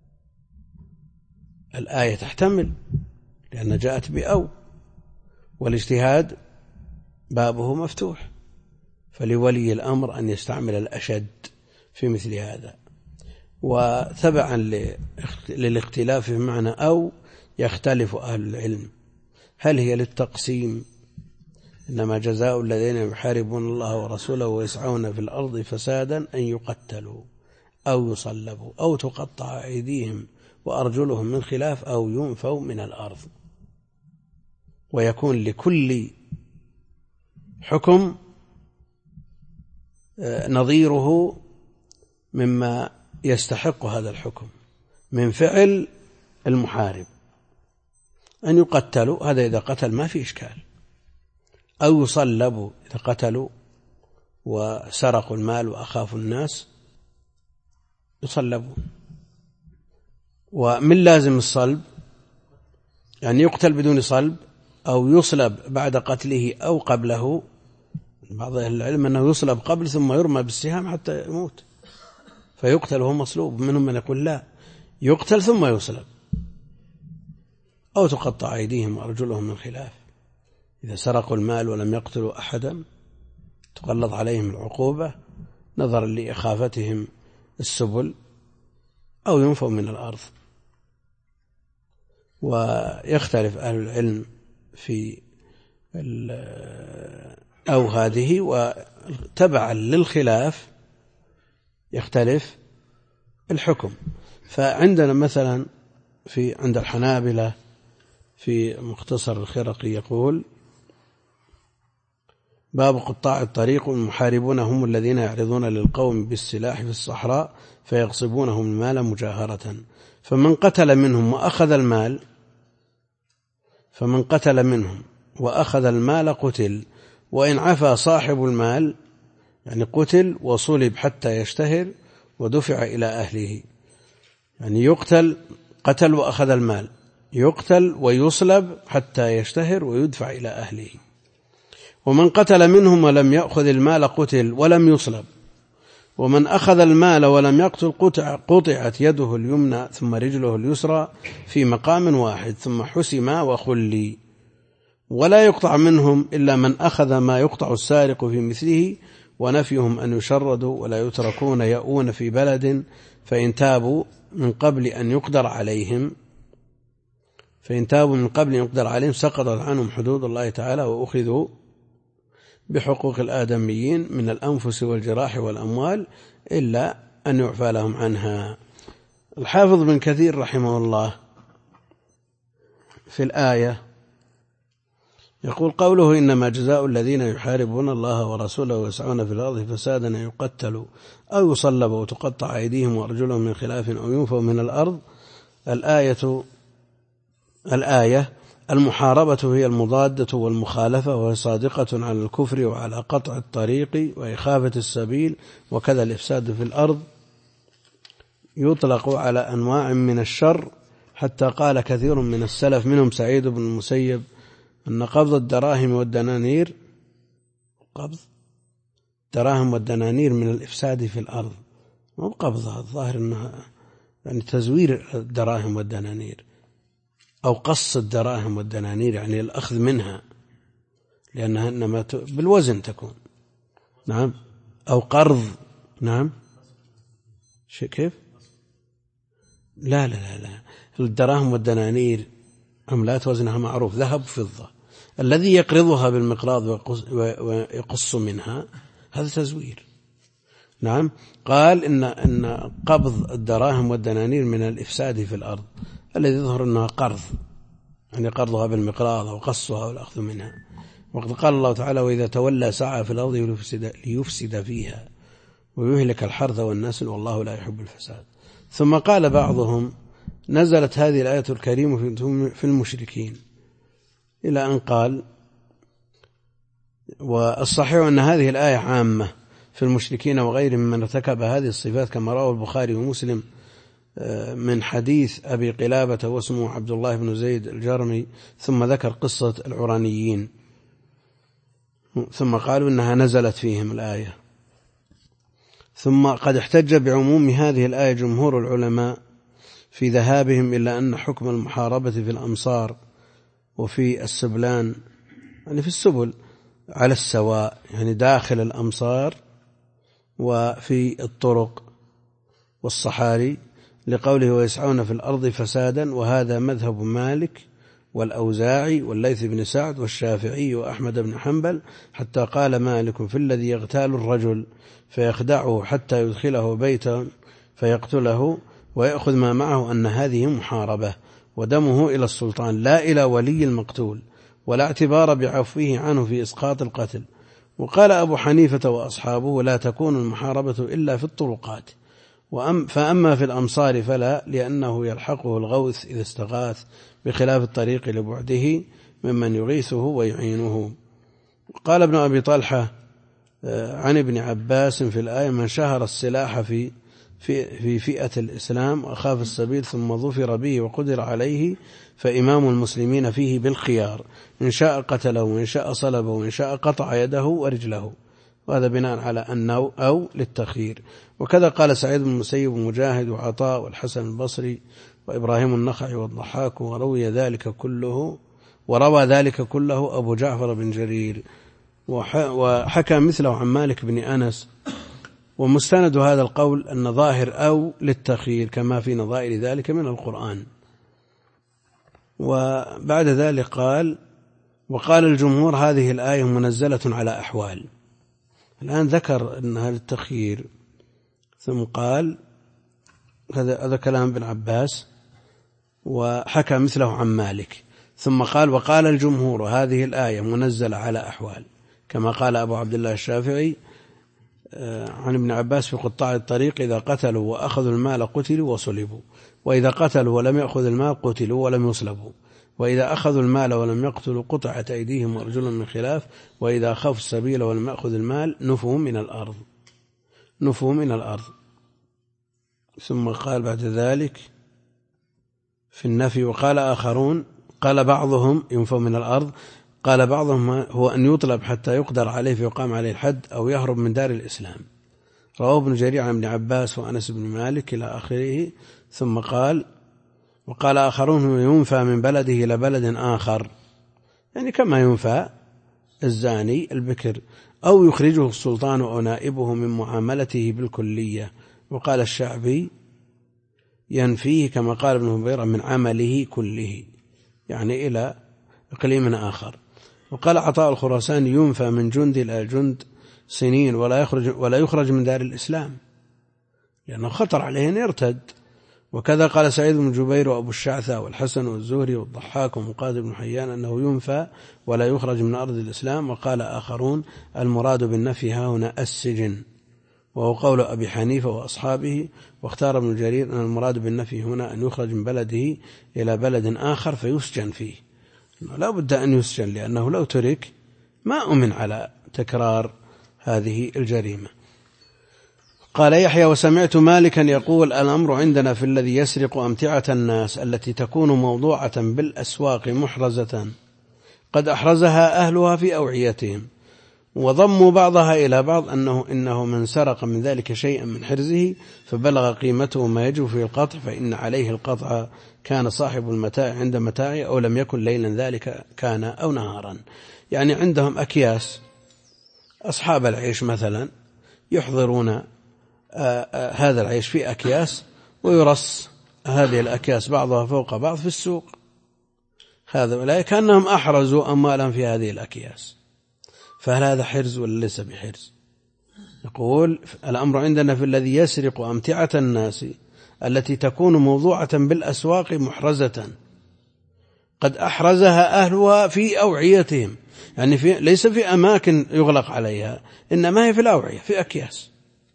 الآية تحتمل، لأن جاءت بأو، والاجتهاد بابه مفتوح، فلولي الأمر أن يستعمل الأشد في مثل هذا. وتبعا للاختلاف في معنى أو يختلف أهل العلم، هل هي للتقسيم: إنما جزاء الذين يحاربون الله ورسوله ويسعون في الأرض فسادا أن يقتلوا أو يصلبوا أو تقطع أيديهم وأرجلهم من خلاف أو ينفوا من الأرض، ويكون لكل حكم نظيره مما يستحق هذا الحكم من فعل المحارب، أن يقتلوا، هذا إذا قتل ما في إشكال، أو يصلبوا إذا قتلوا وسرقوا المال وأخافوا الناس يصلبوا. ومن لازم الصلب يعني يقتل بدون صلب، أو يصلب بعد قتله أو قبله. بعض أهل العلم أنه يصلب قبل ثم يرمى بالسهام حتى يموت فيقتل وهو مصلوب، منهم من يقول لا، يقتل ثم يصلب. أو تقطع أيديهم وأرجلهم من خلاف، إذا سرقوا المال ولم يقتلوا أحدا تغلظ عليهم العقوبة نظرا لإخافتهم السبل، أو ينفوا من الأرض. ويختلف أهل العلم في أو هذه، وتبعا للخلاف يختلف الحكم. فعندنا مثلا عند الحنابلة في مختصر الخرقي يقول: باب قطاع الطريق والمحاربون هم الذين يعرضون للقوم بالسلاح في الصحراء فيغصبونهم المال مجاهرة، فمن قتل منهم وأخذ المال قتل، وإن عفا صاحب المال يعني قتل وصلب حتى يشتهر ودفع إلى أهله. يعني يقتل، قتل وأخذ المال، يقتل ويصلب حتى يشتهر ويدفع إلى أهله. ومن قتل منهم ولم يأخذ المال قتل ولم يصلب، ومن أخذ المال ولم يقتل قطعت يده اليمنى ثم رجله اليسرى في مقام واحد ثم حسما وخلي. ولا يقطع منهم إلا من أخذ ما يقطع السارق في مثله، ونفيهم أن يشردوا ولا يتركون يأون في بلد، فإن تابوا من قبل أن يقدر عليهم سقطت عنهم حدود الله تعالى وأخذوا بحقوق الآدميين من الأنفس والجراح والأموال إلا أن يعفى لهم عنها. الحافظ بن كثير رحمه الله في الآية يقول قوله إنما جزاء الذين يحاربون الله ورسوله ويسعون في الأرض فسادا أن يقتلوا أو يصلبوا وتقطع أيديهم وأرجلهم من خلاف أو ينفوا من الأرض. الآية المحاربة هي المضادة والمخالفة، وهي صادقة على الكفر وعلى قطع الطريق وإخافة السبيل، وكذا الإفساد في الأرض يطلق على أنواع من الشر، حتى قال كثير من السلف منهم سعيد بن المسيب أن قبض الدراهم والدنانير من الإفساد في الأرض. مو قبضها، الظاهر أنها يعني تزوير الدراهم والدنانير أو قص الدراهم والدنانير، يعني الأخذ منها، لأنها إنما بالوزن تكون. نعم. أو قرض. نعم. كيف؟ لا الدراهم والدنانير عملات وزنها معروف، ذهب فضة. الذي يقرضها بالمقراض ويقص منها هذا تزوير. نعم. قال إن قبض الدراهم والدنانير من الإفساد في الأرض، الذي يظهر أنها قرض، يعني قرضها بالمقراض أو قصها والأخذ منها. وقد قال الله تعالى وإذا تولى سعى في الأرض ليفسد فيها ويهلك الحرث والنسل والله لا يحب الفساد. ثم قال بعضهم نزلت هذه الآية الكريمة في المشركين، إلى أن قال والصحيح أن هذه الآية عامة في المشركين وغيرهم من ارتكب هذه الصفات، كما رواه البخاري ومسلم من حديث أبي قلابة واسمه عبد الله بن زيد الجرمي، ثم ذكر قصة العرانيين، ثم قالوا إنها نزلت فيهم الآية. ثم قد احتج بعموم هذه الآية جمهور العلماء في ذهابهم إلا أن حكم المحاربة في الأمصار وفي السبلان، يعني في السبل، على السواء، يعني داخل الأمصار وفي الطرق والصحاري، لقوله ويسعون في الأرض فسادا، وهذا مذهب مالك والأوزاعي والليث بن سعد والشافعي وأحمد بن حنبل، حتى قال مالك في الذي يغتال الرجل فيخدعه حتى يدخله بيتا فيقتله ويأخذ ما معه أن هذه محاربة، ودمه إلى السلطان لا إلى ولي المقتول، ولا اعتبار بعفوه عنه في إسقاط القتل. وقال أبو حنيفة وأصحابه لا تكون المحاربة إلا في الطرقات، فأما في الأمصار فلا، لأنه يلحقه الغوث إذا استغاث، بخلاف الطريق لبعده ممن يغيثه ويعينه. قال ابن أبي طلحة عن ابن عباس في الآية من شهر السلاح في فئة الإسلام وأخاف السبيل ثم ظفر به وقدر عليه فإمام المسلمين فيه بالخيار، إن شاء قتله وإن شاء صلبه وإن شاء قطع يده ورجله، وهذا بناء على أنه أو للتخيير. وكذا قال سعيد بن المسيب ومجاهد وعطاء والحسن البصري وإبراهيم النخعي والضحاك، وروى ذلك كله أبو جعفر بن جرير، وحكى مثله عن مالك بن أنس. ومستند هذا القول أن ظاهر أو للتخيير كما في نظائر ذلك من القرآن. وبعد ذلك قال وقال الجمهور هذه الآية منزلة على أحوال. الآن ذكر أنها للتخيير، ثم قال هذا كلام ابن عباس، وحكى مثله عن مالك، ثم قال وقال الجمهور هذه الآية منزلة على أحوال، كما قال أبو عبد الله الشافعي عن ابن عباس في قطاع الطريق إذا قتلوا وأخذوا المال قتلوا وصلبوا، وإذا قتلوا ولم يأخذ المال قتلوا ولم يصلبوا، وإذا أخذوا المال ولم يقتلوا قطعت أيديهم وأرجلهم من خلاف، وإذا خافوا السبيل ولم يأخذ المال نفوا من الأرض. ثم قال بعد ذلك في النفي وقال آخرون، قال بعضهم ينفوا من الأرض، قال بعضهم هو أن يطلب حتى يقدر عليه فيقام عليه الحد أو يهرب من دار الإسلام. رواه ابن جرير عن ابن عباس وأنس بن مالك إلى آخره. ثم قال وقال آخرون ينفى من بلده إلى بلد آخر، يعني كما ينفى الزاني البكر، أو يخرجه السلطان أو نائبه من معاملته بالكلية. وقال الشعبي ينفيه كما قال ابن هبيرة من عمله كله، يعني إلى إقليم آخر. وقال عطاء الخراساني ينفى من جند إلى جند سنين ولا يخرج من دار الإسلام، لأنه خطر عليه أن يرتد. وكذا قال سعيد بن جبير وأبو الشعثة والحسن والزهري والضحاك ومقاتل بن حيان أنه ينفى ولا يخرج من أرض الإسلام. وقال آخرون المراد بالنفي ها هنا السجن، وهو قول أبي حنيفة وأصحابه. واختار ابن جرير أن المراد بالنفي هنا أن يخرج من بلده إلى بلد آخر فيسجن فيه، لا بد أن يسجن، لأنه لو ترك ما أمن على تكرار هذه الجريمة. قال يحيى وسمعت مالكا يقول الأمر عندنا في الذي يسرق أمتعة الناس التي تكون موضوعة بالأسواق محرزة قد أحرزها أهلها في أوعيتهم، وضموا بعضها إلى بعض إنه من سرق من ذلك شيئا من حرزه فبلغ قيمته ما يجب فيه القطع فإن عليه القطع كان صاحب المتاع عند متاعه أو لم يكن ليلا ذلك كان أو نهارا. يعني عندهم أكياس، أصحاب العيش مثلا يحضرون هذا العيش في أكياس ويرص هذه الأكياس بعضها فوق بعض في السوق، هذا كأنهم أحرزوا أموالا في هذه الأكياس، فهل هذا حرز ولا ليس بحرز؟ يقول الأمر عندنا في الذي يسرق أمتعة الناس التي تكون موضوعة بالأسواق محرزة قد أحرزها أهلها في أوعيتهم، يعني ليس في أماكن يغلق عليها، إنما هي في الأوعية في أكياس.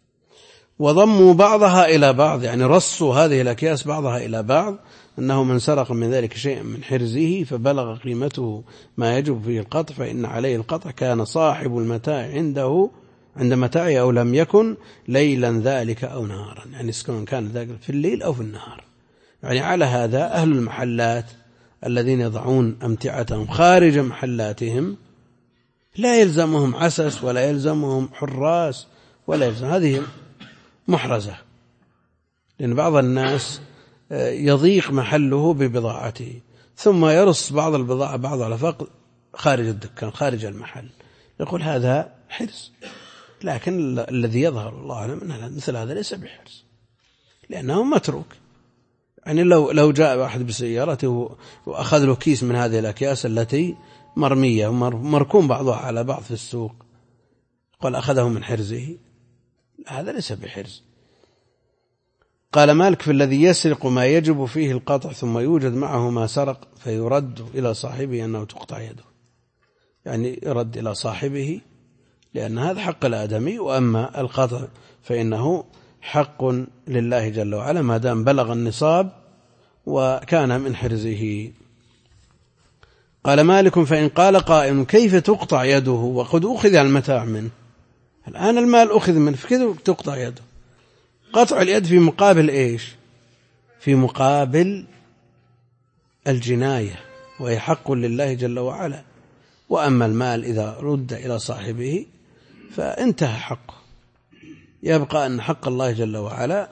وضموا بعضها إلى بعض، يعني رصوا هذه الأكياس بعضها إلى بعض، أنه من سرق من ذلك شيئا من حرزه فبلغ قيمته ما يجب فيه القطع فإن عليه القطع كان صاحب المتاع عنده عند متاعه أو لم يكن ليلا ذلك أو نهارا، يعني سواء كان ذلك في الليل أو في النهار. يعني على هذا أهل المحلات الذين يضعون أمتعتهم خارج محلاتهم لا يلزمهم عسس ولا يلزمهم حراس ولا يلزم، هذه محرزة، لأن بعض الناس يضيق محله ببضاعته ثم يرص بعض البضاعة بعض على فقد خارج الدكان خارج المحل، يقول هذا حرز. لكن الذي يظهر الله أعلم أن مثل هذا ليس بحرز لأنه متروك. يعني لو جاء واحد بسيارته وأخذ له كيس من هذه الأكياس التي مرمية مركون بعضها على بعض في السوق قال أخذه من حرزه، هذا ليس بحرز. قال مالك في الذي يسرق ما يجب فيه القطع ثم يوجد معه ما سرق فيرد إلى صاحبه أنه تقطع يده، يعني يرد إلى صاحبه لأن هذا حق الآدمي، وأما القطع فإنه حق لله جل وعلا ما دام بلغ النصاب وكان من حرزه. قال مالك فإن قال قائل كيف تقطع يده وقد أخذ المتاع منه، الآن المال أخذ منه فكذا تقطع يده. قطع اليد في مقابل إيش؟ في مقابل الجناية وهي حق لله جل وعلا، وأما المال إذا رد إلى صاحبه فانتهى حقه، يبقى أن حق الله جل وعلا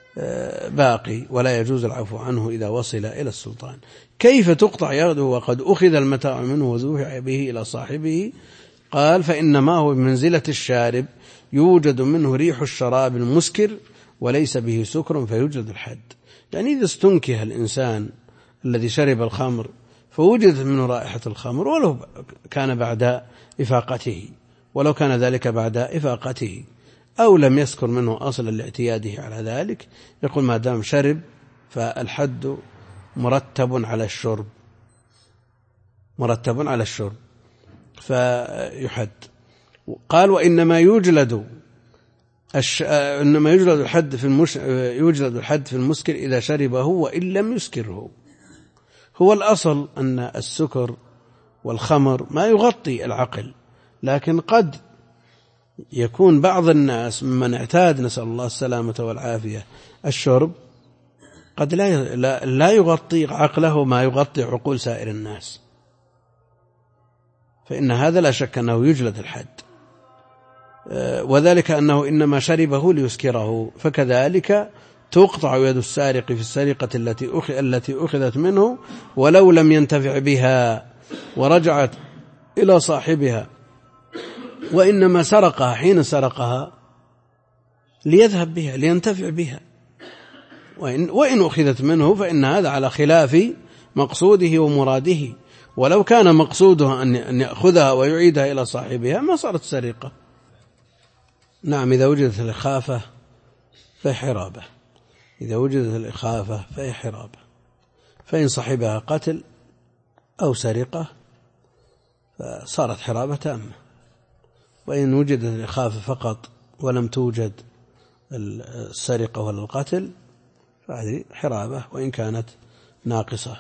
باقي ولا يجوز العفو عنه إذا وصل إلى السلطان. كيف تقطع يده وقد أخذ المتاع منه وذبح به إلى صاحبه؟ قال فإنما هو بمنزلة الشارب يوجد منه ريح الشراب المسكر وليس به سكر فيوجد الحد. يعني إذا استنكه الإنسان الذي شرب الخمر فوجدت منه رائحة الخمر ولو كان بعد إفاقته، ولو كان ذلك بعد إفاقته أو لم يسكر منه أصلا لاعتياده على ذلك، يقول ما دام شرب فالحد مرتب على الشرب، مرتب على الشرب فيحد. قال وإنما يوجد الحد في المسكر إذا شربه وإن لم يسكره. هو الأصل أن السكر والخمر ما يغطي العقل، لكن قد يكون بعض الناس ممن اعتاد نسأل الله السلامة والعافية الشرب قد لا يغطي عقله ما يغطي عقول سائر الناس، فإن هذا لا شك أنه يجلد الحد، وذلك أنه إنما شربه ليسكره. فكذلك تقطع يد السارق في السرقة التي أخذت منه ولو لم ينتفع بها ورجعت إلى صاحبها، وإنما سرقها حين سرقها ليذهب بها لينتفع بها، وإن أخذت منه فإن هذا على خلاف مقصوده ومراده، ولو كان مقصوده أن يأخذها ويعيدها إلى صاحبها ما صارت سرقة. نعم إذا وجدت الخافة فحرابة. إذا وجدت الإخافة فهي حرابة، فإن صحبها قتل أو سرقة فصارت حرابة تامة، وإن وجدت الإخافة فقط ولم توجد السرقة ولا القتل فهذه حرابة وإن كانت ناقصة.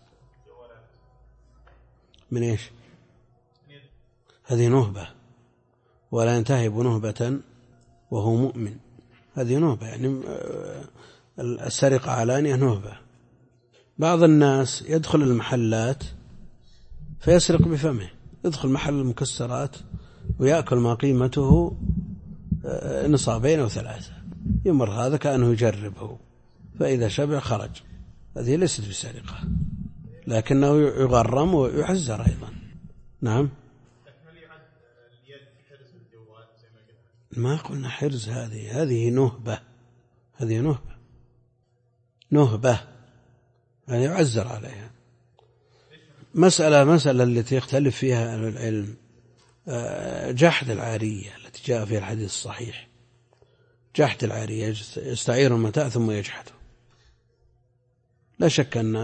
من إيش؟ هذه نهبة، ولا ينتهب نهبة وهو مؤمن، هذه نهبة، يعني السرقة علانية نهبة. بعض الناس يدخل المحلات فيسرق بفمه، يدخل محل المكسرات ويأكل ما قيمته نصابين أو 3، يمر هذا كأنه يجربه، فإذا شبع خرج، هذه ليست بسرقة لكنه يغرم ويحزر أيضا. نعم. ما قلنا حرز، هذه نهبة، هذه نهبة يعني يعزر عليها. مسألة التي يختلف فيها أهل العلم جحد العارية التي جاء فيها الحديث الصحيح، جحد العارية يستعير المتاع ثم يجحده. لا شك أن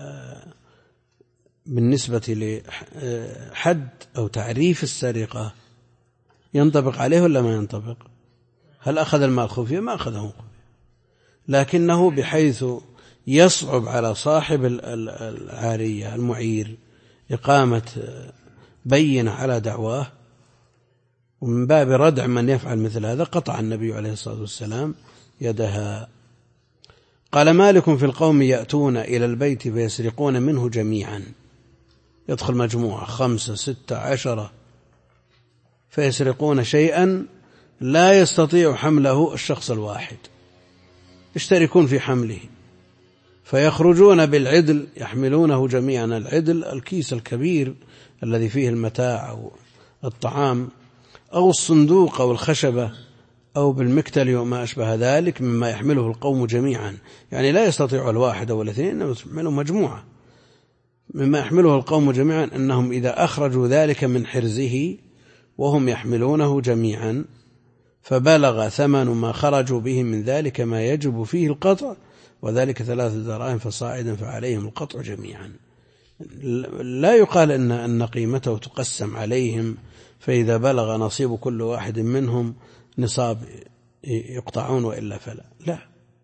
بالنسبة لحد أو تعريف السرقة ينطبق عليه ولا ما ينطبق؟ هل أخذ المال خفية؟ ما أخذه خفية، لكنه بحيث يصعب على صاحب العارية المعير إقامة بينة على دعواه، ومن باب ردع من يفعل مثل هذا قطع النبي عليه الصلاة والسلام يدها. قال مالك في القوم يأتون إلى البيت فيسرقون منه جميعا، يدخل مجموعة 5 6 10 فيسرقون شيئا لا يستطيع حمله الشخص الواحد، يشتركون في حمله، فيخرجون بالعدل يحملونه جميعا، العدل الكيس الكبير الذي فيه المتاع أو الطعام أو الصندوق أو الخشبة أو بالمكتل وما أشبه ذلك مما يحمله القوم جميعا، يعني لا يستطيع الواحد أو الاثنين، إنما يحملهم مجموعة. مما يحمله القوم جميعا أنهم إذا أخرجوا ذلك من حرزه وهم يحملونه جميعا فبلغ ثمن ما خرجوا به من ذلك ما يجب فيه القطع، وذلك 3 دراهم فصاعدا فعليهم القطع جميعا. لا يقال أن قيمته تقسم عليهم، فإذا بلغ نصيب كل واحد منهم نصاب يقطعون وإلا فلا، لا.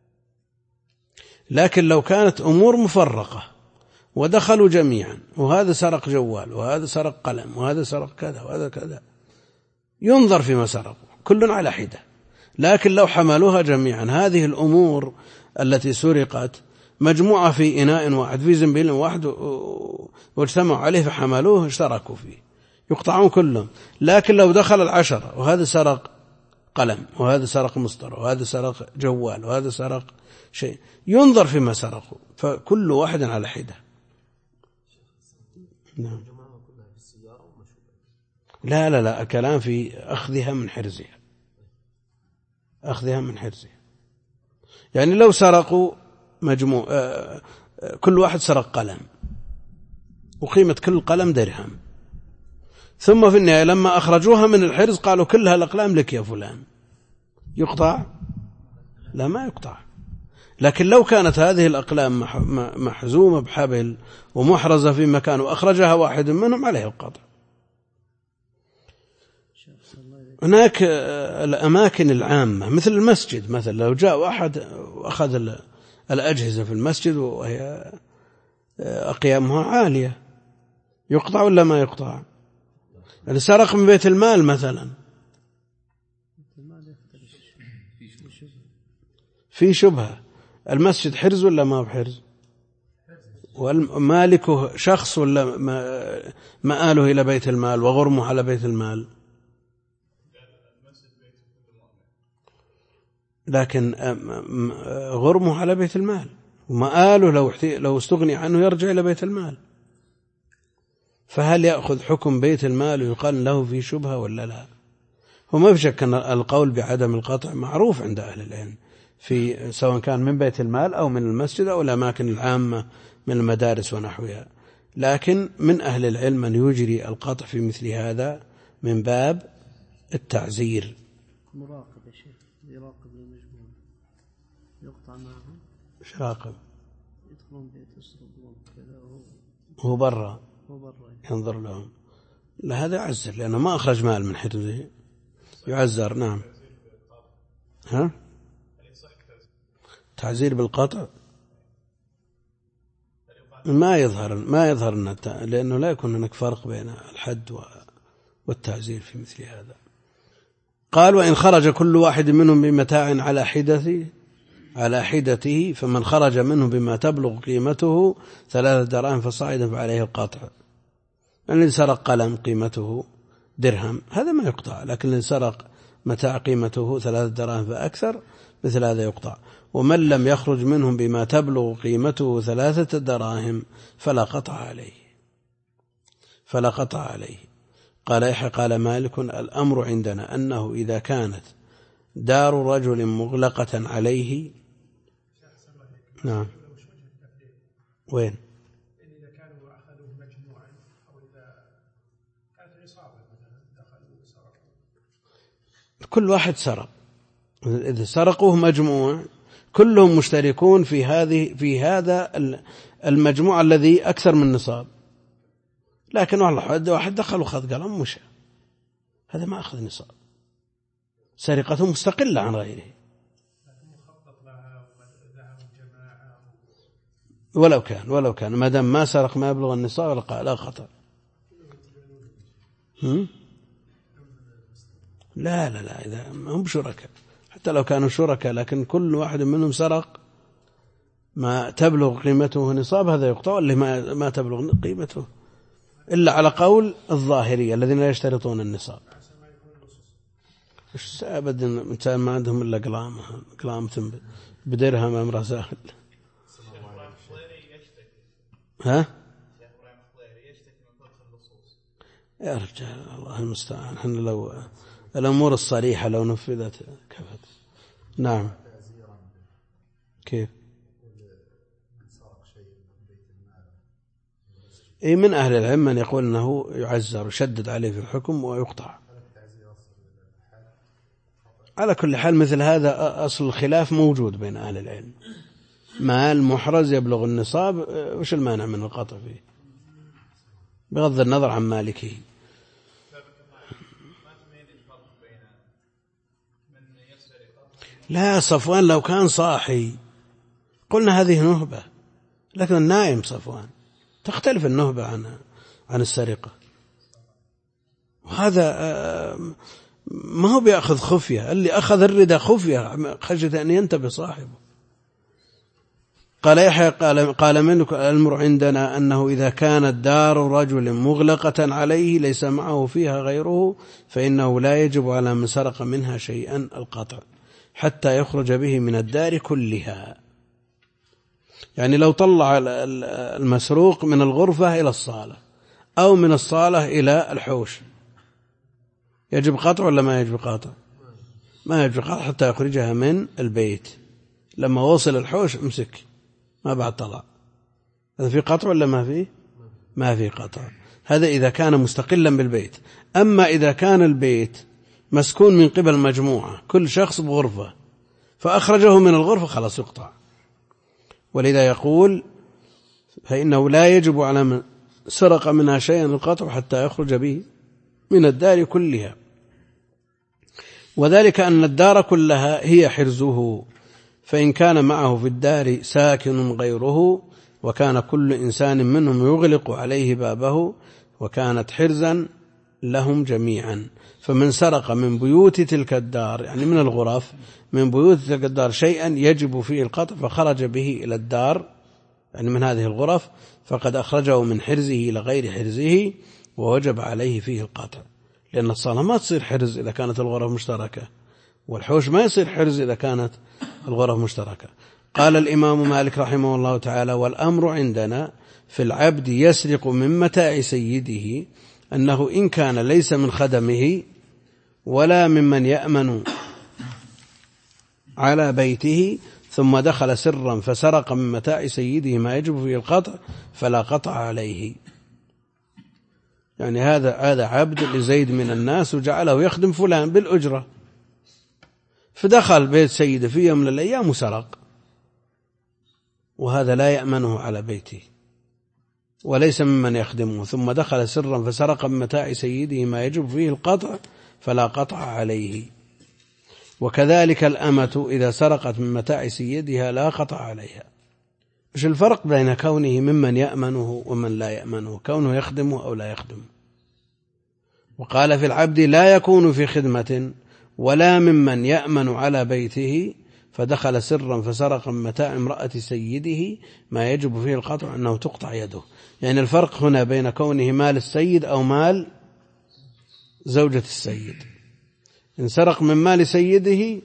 لكن لو كانت أمور مفرقة ودخلوا جميعا، وهذا سرق جوال وهذا سرق قلم وهذا سرق كذا وهذا كذا، ينظر فيما سرقوا كل على حدة. لكن لو حملوها جميعا، هذه الأمور التي سرقت مجموعة في إناء واحد في زنبيل واحد واجتمعوا عليه فحملوه اشتركوا فيه، يقطعون كلهم. لكن لو دخل 10 وهذا سرق قلم وهذا سرق مسطرة وهذا سرق جوال وهذا سرق شيء، ينظر فيما سرقوا، فكل واحد على حدة. نعم. لا الكلام في أخذها من حرزها، أخذها من حرزها. يعني لو سرقوا مجموع كل واحد سرق قلم وقيمة كل قلم درهم، ثم في النهاية لما أخرجوها من الحرز قالوا كلها الأقلام لك يا فلان، يقطع؟ لا، ما يقطع. لكن لو كانت هذه الأقلام محزومة بحبل ومحرزة في مكان وأخرجها واحد منهم عليه القطع. هناك الأماكن العامة مثل المسجد مثلا، لو جاء أحد وأخذ الأجهزة في المسجد وهي أقيامها عالية، يقطع ولا ما يقطع؟ يعني سرق من بيت المال مثلا، في شبهة، المسجد حرز ولا ما بحرز؟ ومالكه شخص ولا مآله إلى بيت المال وغرمه على بيت المال؟ لكن غرمه على بيت المال، ومآله لو استغني عنه يرجع إلى بيت المال. فهل يأخذ حكم بيت المال ويقال له في شبهة ولا لا؟ هو ما في شك أن القول بعدم القطع معروف عند أهل العلم، في سواء كان من بيت المال أو من المسجد أو الأماكن العامة من المدارس ونحوها. لكن من أهل العلم من يجري القطع في مثل هذا من باب التعزير. مراقب يا شيخ، يراقب المجموعة. يقطع معهم شاقب يدخلون بيت يسرقون كذا هو برا هو برا ينظر لهم. لا هذا يعزر لأنه ما أخرج مال من حرزه يعزر. نعم. ها تعزير بالقطع ما يظهر لأنه لا يكون هناك فرق بين الحد والتعزير في مثل هذا. قال وإن خرج كل واحد منهم بمتاع على حدته فمن خرج منه بما تبلغ قيمته 3 دراهم فصاعدا فعليه القطع. الذي سرق قلم قيمته درهم هذا ما يقطع، لكن الذي سرق متاع قيمته 3 دراهم فأكثر مثل هذا يقطع. ومن لم يخرج منهم بما تبلغ قيمته 3 دراهم فلا قطع عليه. قال يحيى قال مالك الأمر عندنا أنه إذا كانت دار رجل مغلقة عليه. نعم. وين؟ إذا كانوا أخذوه مجموعا أو إذا كانت عصابة مثلا دخلوا وسرقوا كل واحد سرق، إذا سرقوه مجموع كلهم مشتركون في هذا المجموع الذي أكثر من نصاب، لكن واحد دخل وخذ قلم مشى، هذا ما أخذ نصاب، سرقته مستقلة عن غيره. ولو كان ما دام ما سرق ما يبلغ النصاب لا خطر. لا إذا هم شركاء حتى لو كانوا شركاء، لكن كل واحد منهم سرق ما تبلغ قيمته نصاب هذا يقطع، واللي ما تبلغ قيمته إلا على قول الظاهرية الذين لا يشترطون النصاب. أبدا إنسان ما عندهم إلا قلامة بدرهم أمر سهل. ها يا رجال الله المستعان، احنا لو الأمور الصريحة لو نفذت كفت. نعم. كيف؟ أي من أهل العلم من يقول أنه يعزر ويشدد عليه في الحكم ويقطع. على كل حال مثل هذا أصل الخلاف موجود بين أهل العلم، مال محرز يبلغ النصاب وش المانع من القطع فيه بغض النظر عن مالكه. لا صفوان لو كان صاحي قلنا هذه نهبة، لكن النائم صفوان تختلف النهبة عن السرقة، وهذا ما هو بيأخذ خفية، اللي أخذ الردى خفية خشية أن ينتبه صاحبه. قال يحيى قال منك الأمر عندنا أنه إذا كانت دار رجل مغلقة عليه ليس معه فيها غيره فإنه لا يجب على من سرق منها شيئا القطع حتى يخرج به من الدار كلها. يعني لو طلع المسروق من الغرفة إلى الصالة أو من الصالة إلى الحوش يجب قطع ولا ما يجب قطع؟ ما يجب قطع حتى يخرجها من البيت. لما وصل الحوش امسك ما بعد طلع، هذا في قطع ولا ما فيه؟ ما في قطع. هذا إذا كان مستقلا بالبيت. أما إذا كان البيت مسكون من قبل مجموعة كل شخص بغرفة فأخرجه من الغرفة خلاص يقطع. ولذا يقول فإنه لا يجب على من سرق منها شيئا القطع حتى يخرج به من الدار كلها، وذلك أن الدار كلها هي حرزه، فإن كان معه في الدار ساكن غيره وكان كل إنسان منهم يغلق عليه بابه وكانت حرزا لهم جميعا، فمن سرق من بيوت تلك الدار يعني من الغرف من بيوت تلك الدار شيئا يجب فيه القطع فخرج به إلى الدار يعني من هذه الغرف فقد أخرجه من حرزه إلى غير حرزه ووجب عليه فيه القطع، لأن الصالة ما تصير حرز إذا كانت الغرف مشتركة، والحوش ما يصير حرز إذا كانت الغرف مشتركة. قال الإمام مالك رحمه الله تعالى والأمر عندنا في العبد يسرق من متاع سيده أنه إن كان ليس من خدمه ولا ممن يأمن على بيته ثم دخل سرا فسرق من متاع سيده ما يجب فيه القطع فلا قطع عليه. يعني هذا عبد لزيد من الناس وجعله يخدم فلان بالأجرة، فدخل بيت سيده في يوم من الأيام وسرق وهذا لا يأمنه على بيته وليس ممن يخدمه، ثم دخل سرا فسرق من متاع سيده ما يجب فيه القطع فلا قطع عليه. وكذلك الأمة إذا سرقت من متاع سيدها لا قطع عليها. مش الفرق بين كونه ممن يأمنه ومن لا يأمنه؟ كونه يخدمه أو لا يخدمه. وقال في العبد لا يكون في خدمة ولا ممن يأمن على بيته فدخل سرا فسرق من متاع امرأة سيده ما يجب فيه القطع أنه تقطع يده. يعني الفرق هنا بين كونه مال السيد أو مال زوجة السيد. إن سرق من مال سيده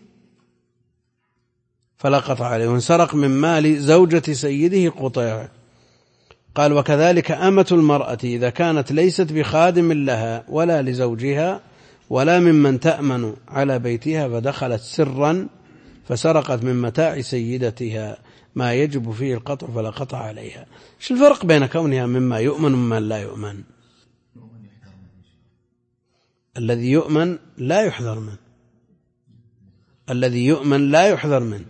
فلا قطع عليه، وإن سرق من مال زوجة سيده قطع. قال وكذلك أمة المرأة إذا كانت ليست بخادم لها ولا لزوجها ولا ممن تأمن على بيتها فدخلت سرا فسرقت من متاع سيدتها ما يجب فيه القطع فلا قطع عليها. شو الفرق بين كونها مما يؤمن ومن لا يؤمن؟ الذي يؤمن لا يحذر منه، الذي يؤمن لا يحذر منه.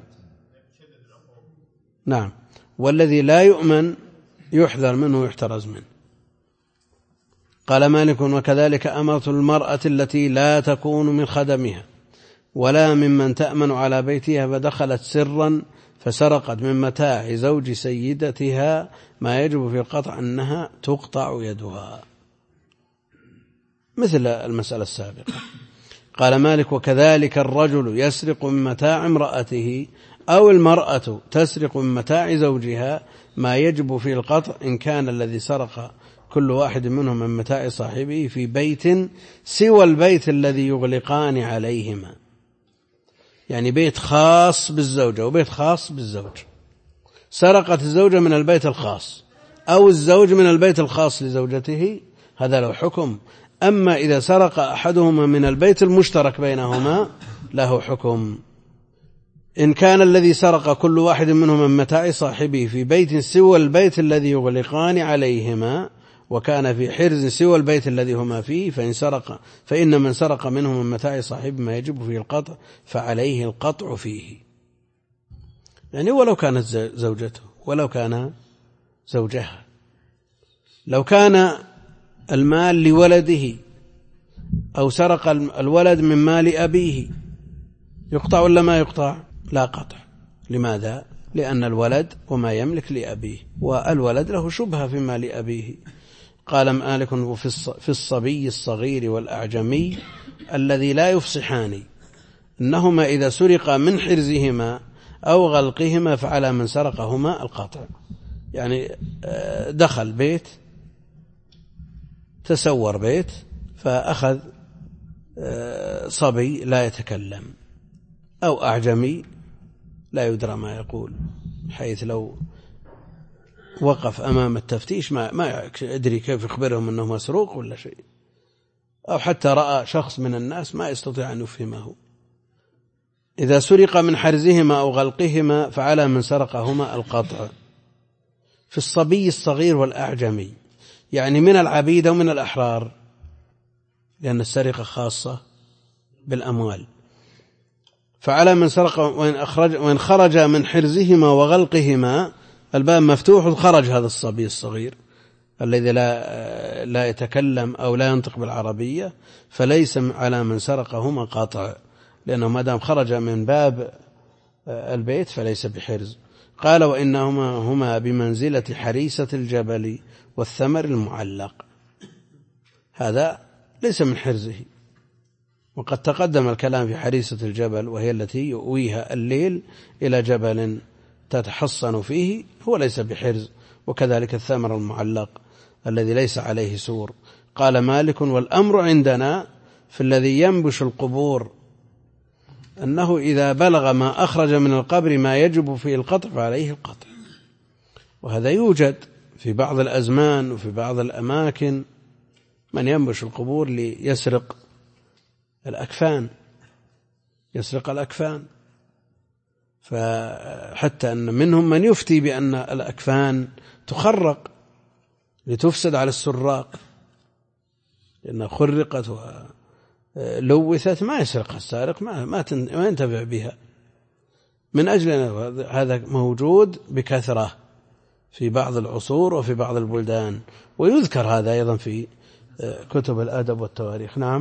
نعم. والذي لا يؤمن يحذر منه ويحترز منه. قال مالك وكذلك أمة المرأة التي لا تكون من خدمها ولا ممن تأمن على بيتها فدخلت سرا فسرقت من متاع زوج سيدتها ما يجب في القطع أنها تقطع يدها، مثل المسألة السابقة. قال مالك وكذلك الرجل يسرق من متاع امرأته أو المرأة تسرق من متاع زوجها ما يجب في القطع إن كان الذي سرق كل واحد منهم من متاع صاحبه في بيت سوى البيت الذي يغلقان عليهما. يعني بيت خاص بالزوجة وبيت خاص بالزوج. سرقت الزوجة من البيت الخاص أو الزوج من البيت الخاص لزوجته، هذا له حكم. أما إذا سرق أحدهما من البيت المشترك بينهما له حكم. إن كان الذي سرق كل واحد منهم من متاع صاحبه في بيت سوى البيت الذي يغلقان عليهما وكان في حرز سوى البيت الذي هما فيه فإن من سرق منهم من متاع صاحبه ما يجب فيه القطع فعليه القطع فيه. يعني ولو كانت زوجته ولو كان زوجها. لو كان المال لولده أو سرق الولد من مال أبيه يقطع ولا ما يقطع؟ لا قطع. لماذا؟ لأن الولد وما يملك لأبيه، والولد له شبهة في مال أبيه. قال مالك في الصبي الصغير والأعجمي الذي لا يفصحان إنهما إذا سرق من حرزهما أو غلقهما فعلى من سرقهما القطع. يعني دخل بيت، تسور بيت، فأخذ صبي لا يتكلم أو أعجمي لا يدرى ما يقول، حيث لو وقف أمام التفتيش ما يدري كيف يخبرهم أنه مسروق ولا شيء، أو حتى رأى شخص من الناس ما يستطيع أن يفهمه. إذا سرق من حرزهما أو غلقهما فعلى من سرقهما القطع. في الصبي الصغير والأعجمي يعني من العبيد ومن الأحرار، لأن السرقة خاصة بالأموال. فعلى من سرق وإن خرج من حرزهما وغلقهما، الباب مفتوح، خرج هذا الصبي الصغير الذي لا يتكلم أو لا ينطق بالعربية، فليس على من سرقهما قاطع، لأنه ما دام خرج من باب البيت فليس بحرز. قال وإنهما بمنزلة حريسة الجبل والثمر المعلق، هذا ليس من حرزه. وقد تقدم الكلام في حريسة الجبل، وهي التي يؤويها الليل إلى جبل تتحصن فيه، هو ليس بحرز. وكذلك الثمر المعلق الذي ليس عليه سور. قال مالك والأمر عندنا في الذي ينبش القبور أنه إذا بلغ ما أخرج من القبر ما يجب فيه القطع فعليه القطع. وهذا يوجد في بعض الأزمان وفي بعض الأماكن، من ينبش القبور ليسرق الأكفان، يسرق الأكفان. فحتى أن منهم من يفتي بأن الأكفان تخرق لتفسد على السراق، لأنها خرقت ولوثت، ما يسرق السارق، ما ينتفع بها. من أجل هذا موجود بكثرة في بعض العصور وفي بعض البلدان، ويذكر هذا أيضا في كتب الأدب والتواريخ. نعم.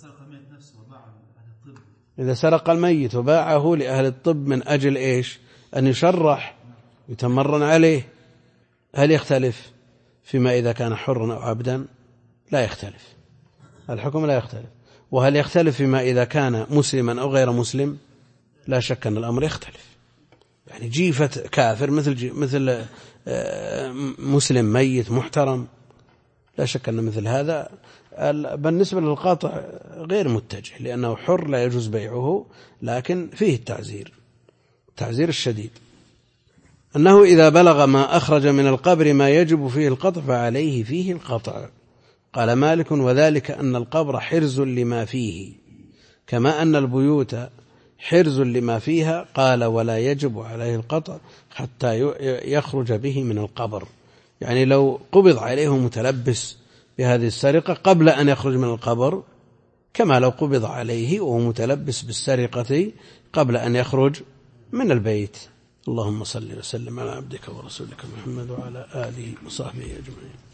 إذا سرق الميت وباعه لأهل الطب من أجل إيش؟ أن يشرح يتمرن عليه، هل يختلف فيما إذا كان حرا أو عبدا؟ لا يختلف، الحكم لا يختلف. وهل يختلف فيما إذا كان مسلما أو غير مسلم؟ لا شك أن الأمر يختلف. يعني جيفة كافر مثل مسلم ميت محترم، لا شك أن مثل هذا بالنسبة للقاطع غير متجه، لأنه حر لا يجوز بيعه، لكن فيه التعزير الشديد. أنه إذا بلغ ما أخرج من القبر ما يجب فيه القطع فعليه فيه القطع. قال مالك: وذلك أن القبر حرز لما فيه كما أن البيوت حرز لما فيها. قال: ولا يجب عليه القطع حتى يخرج به من القبر. يعني لو قبض عليه متلبس بهذه السرقة قبل أن يخرج من القبر، كما لو قبض عليه وهو متلبس بالسرقة قبل أن يخرج من البيت. اللهم صل وسلم على عبدك ورسولك محمد وعلى آله وصحبه أجمعين.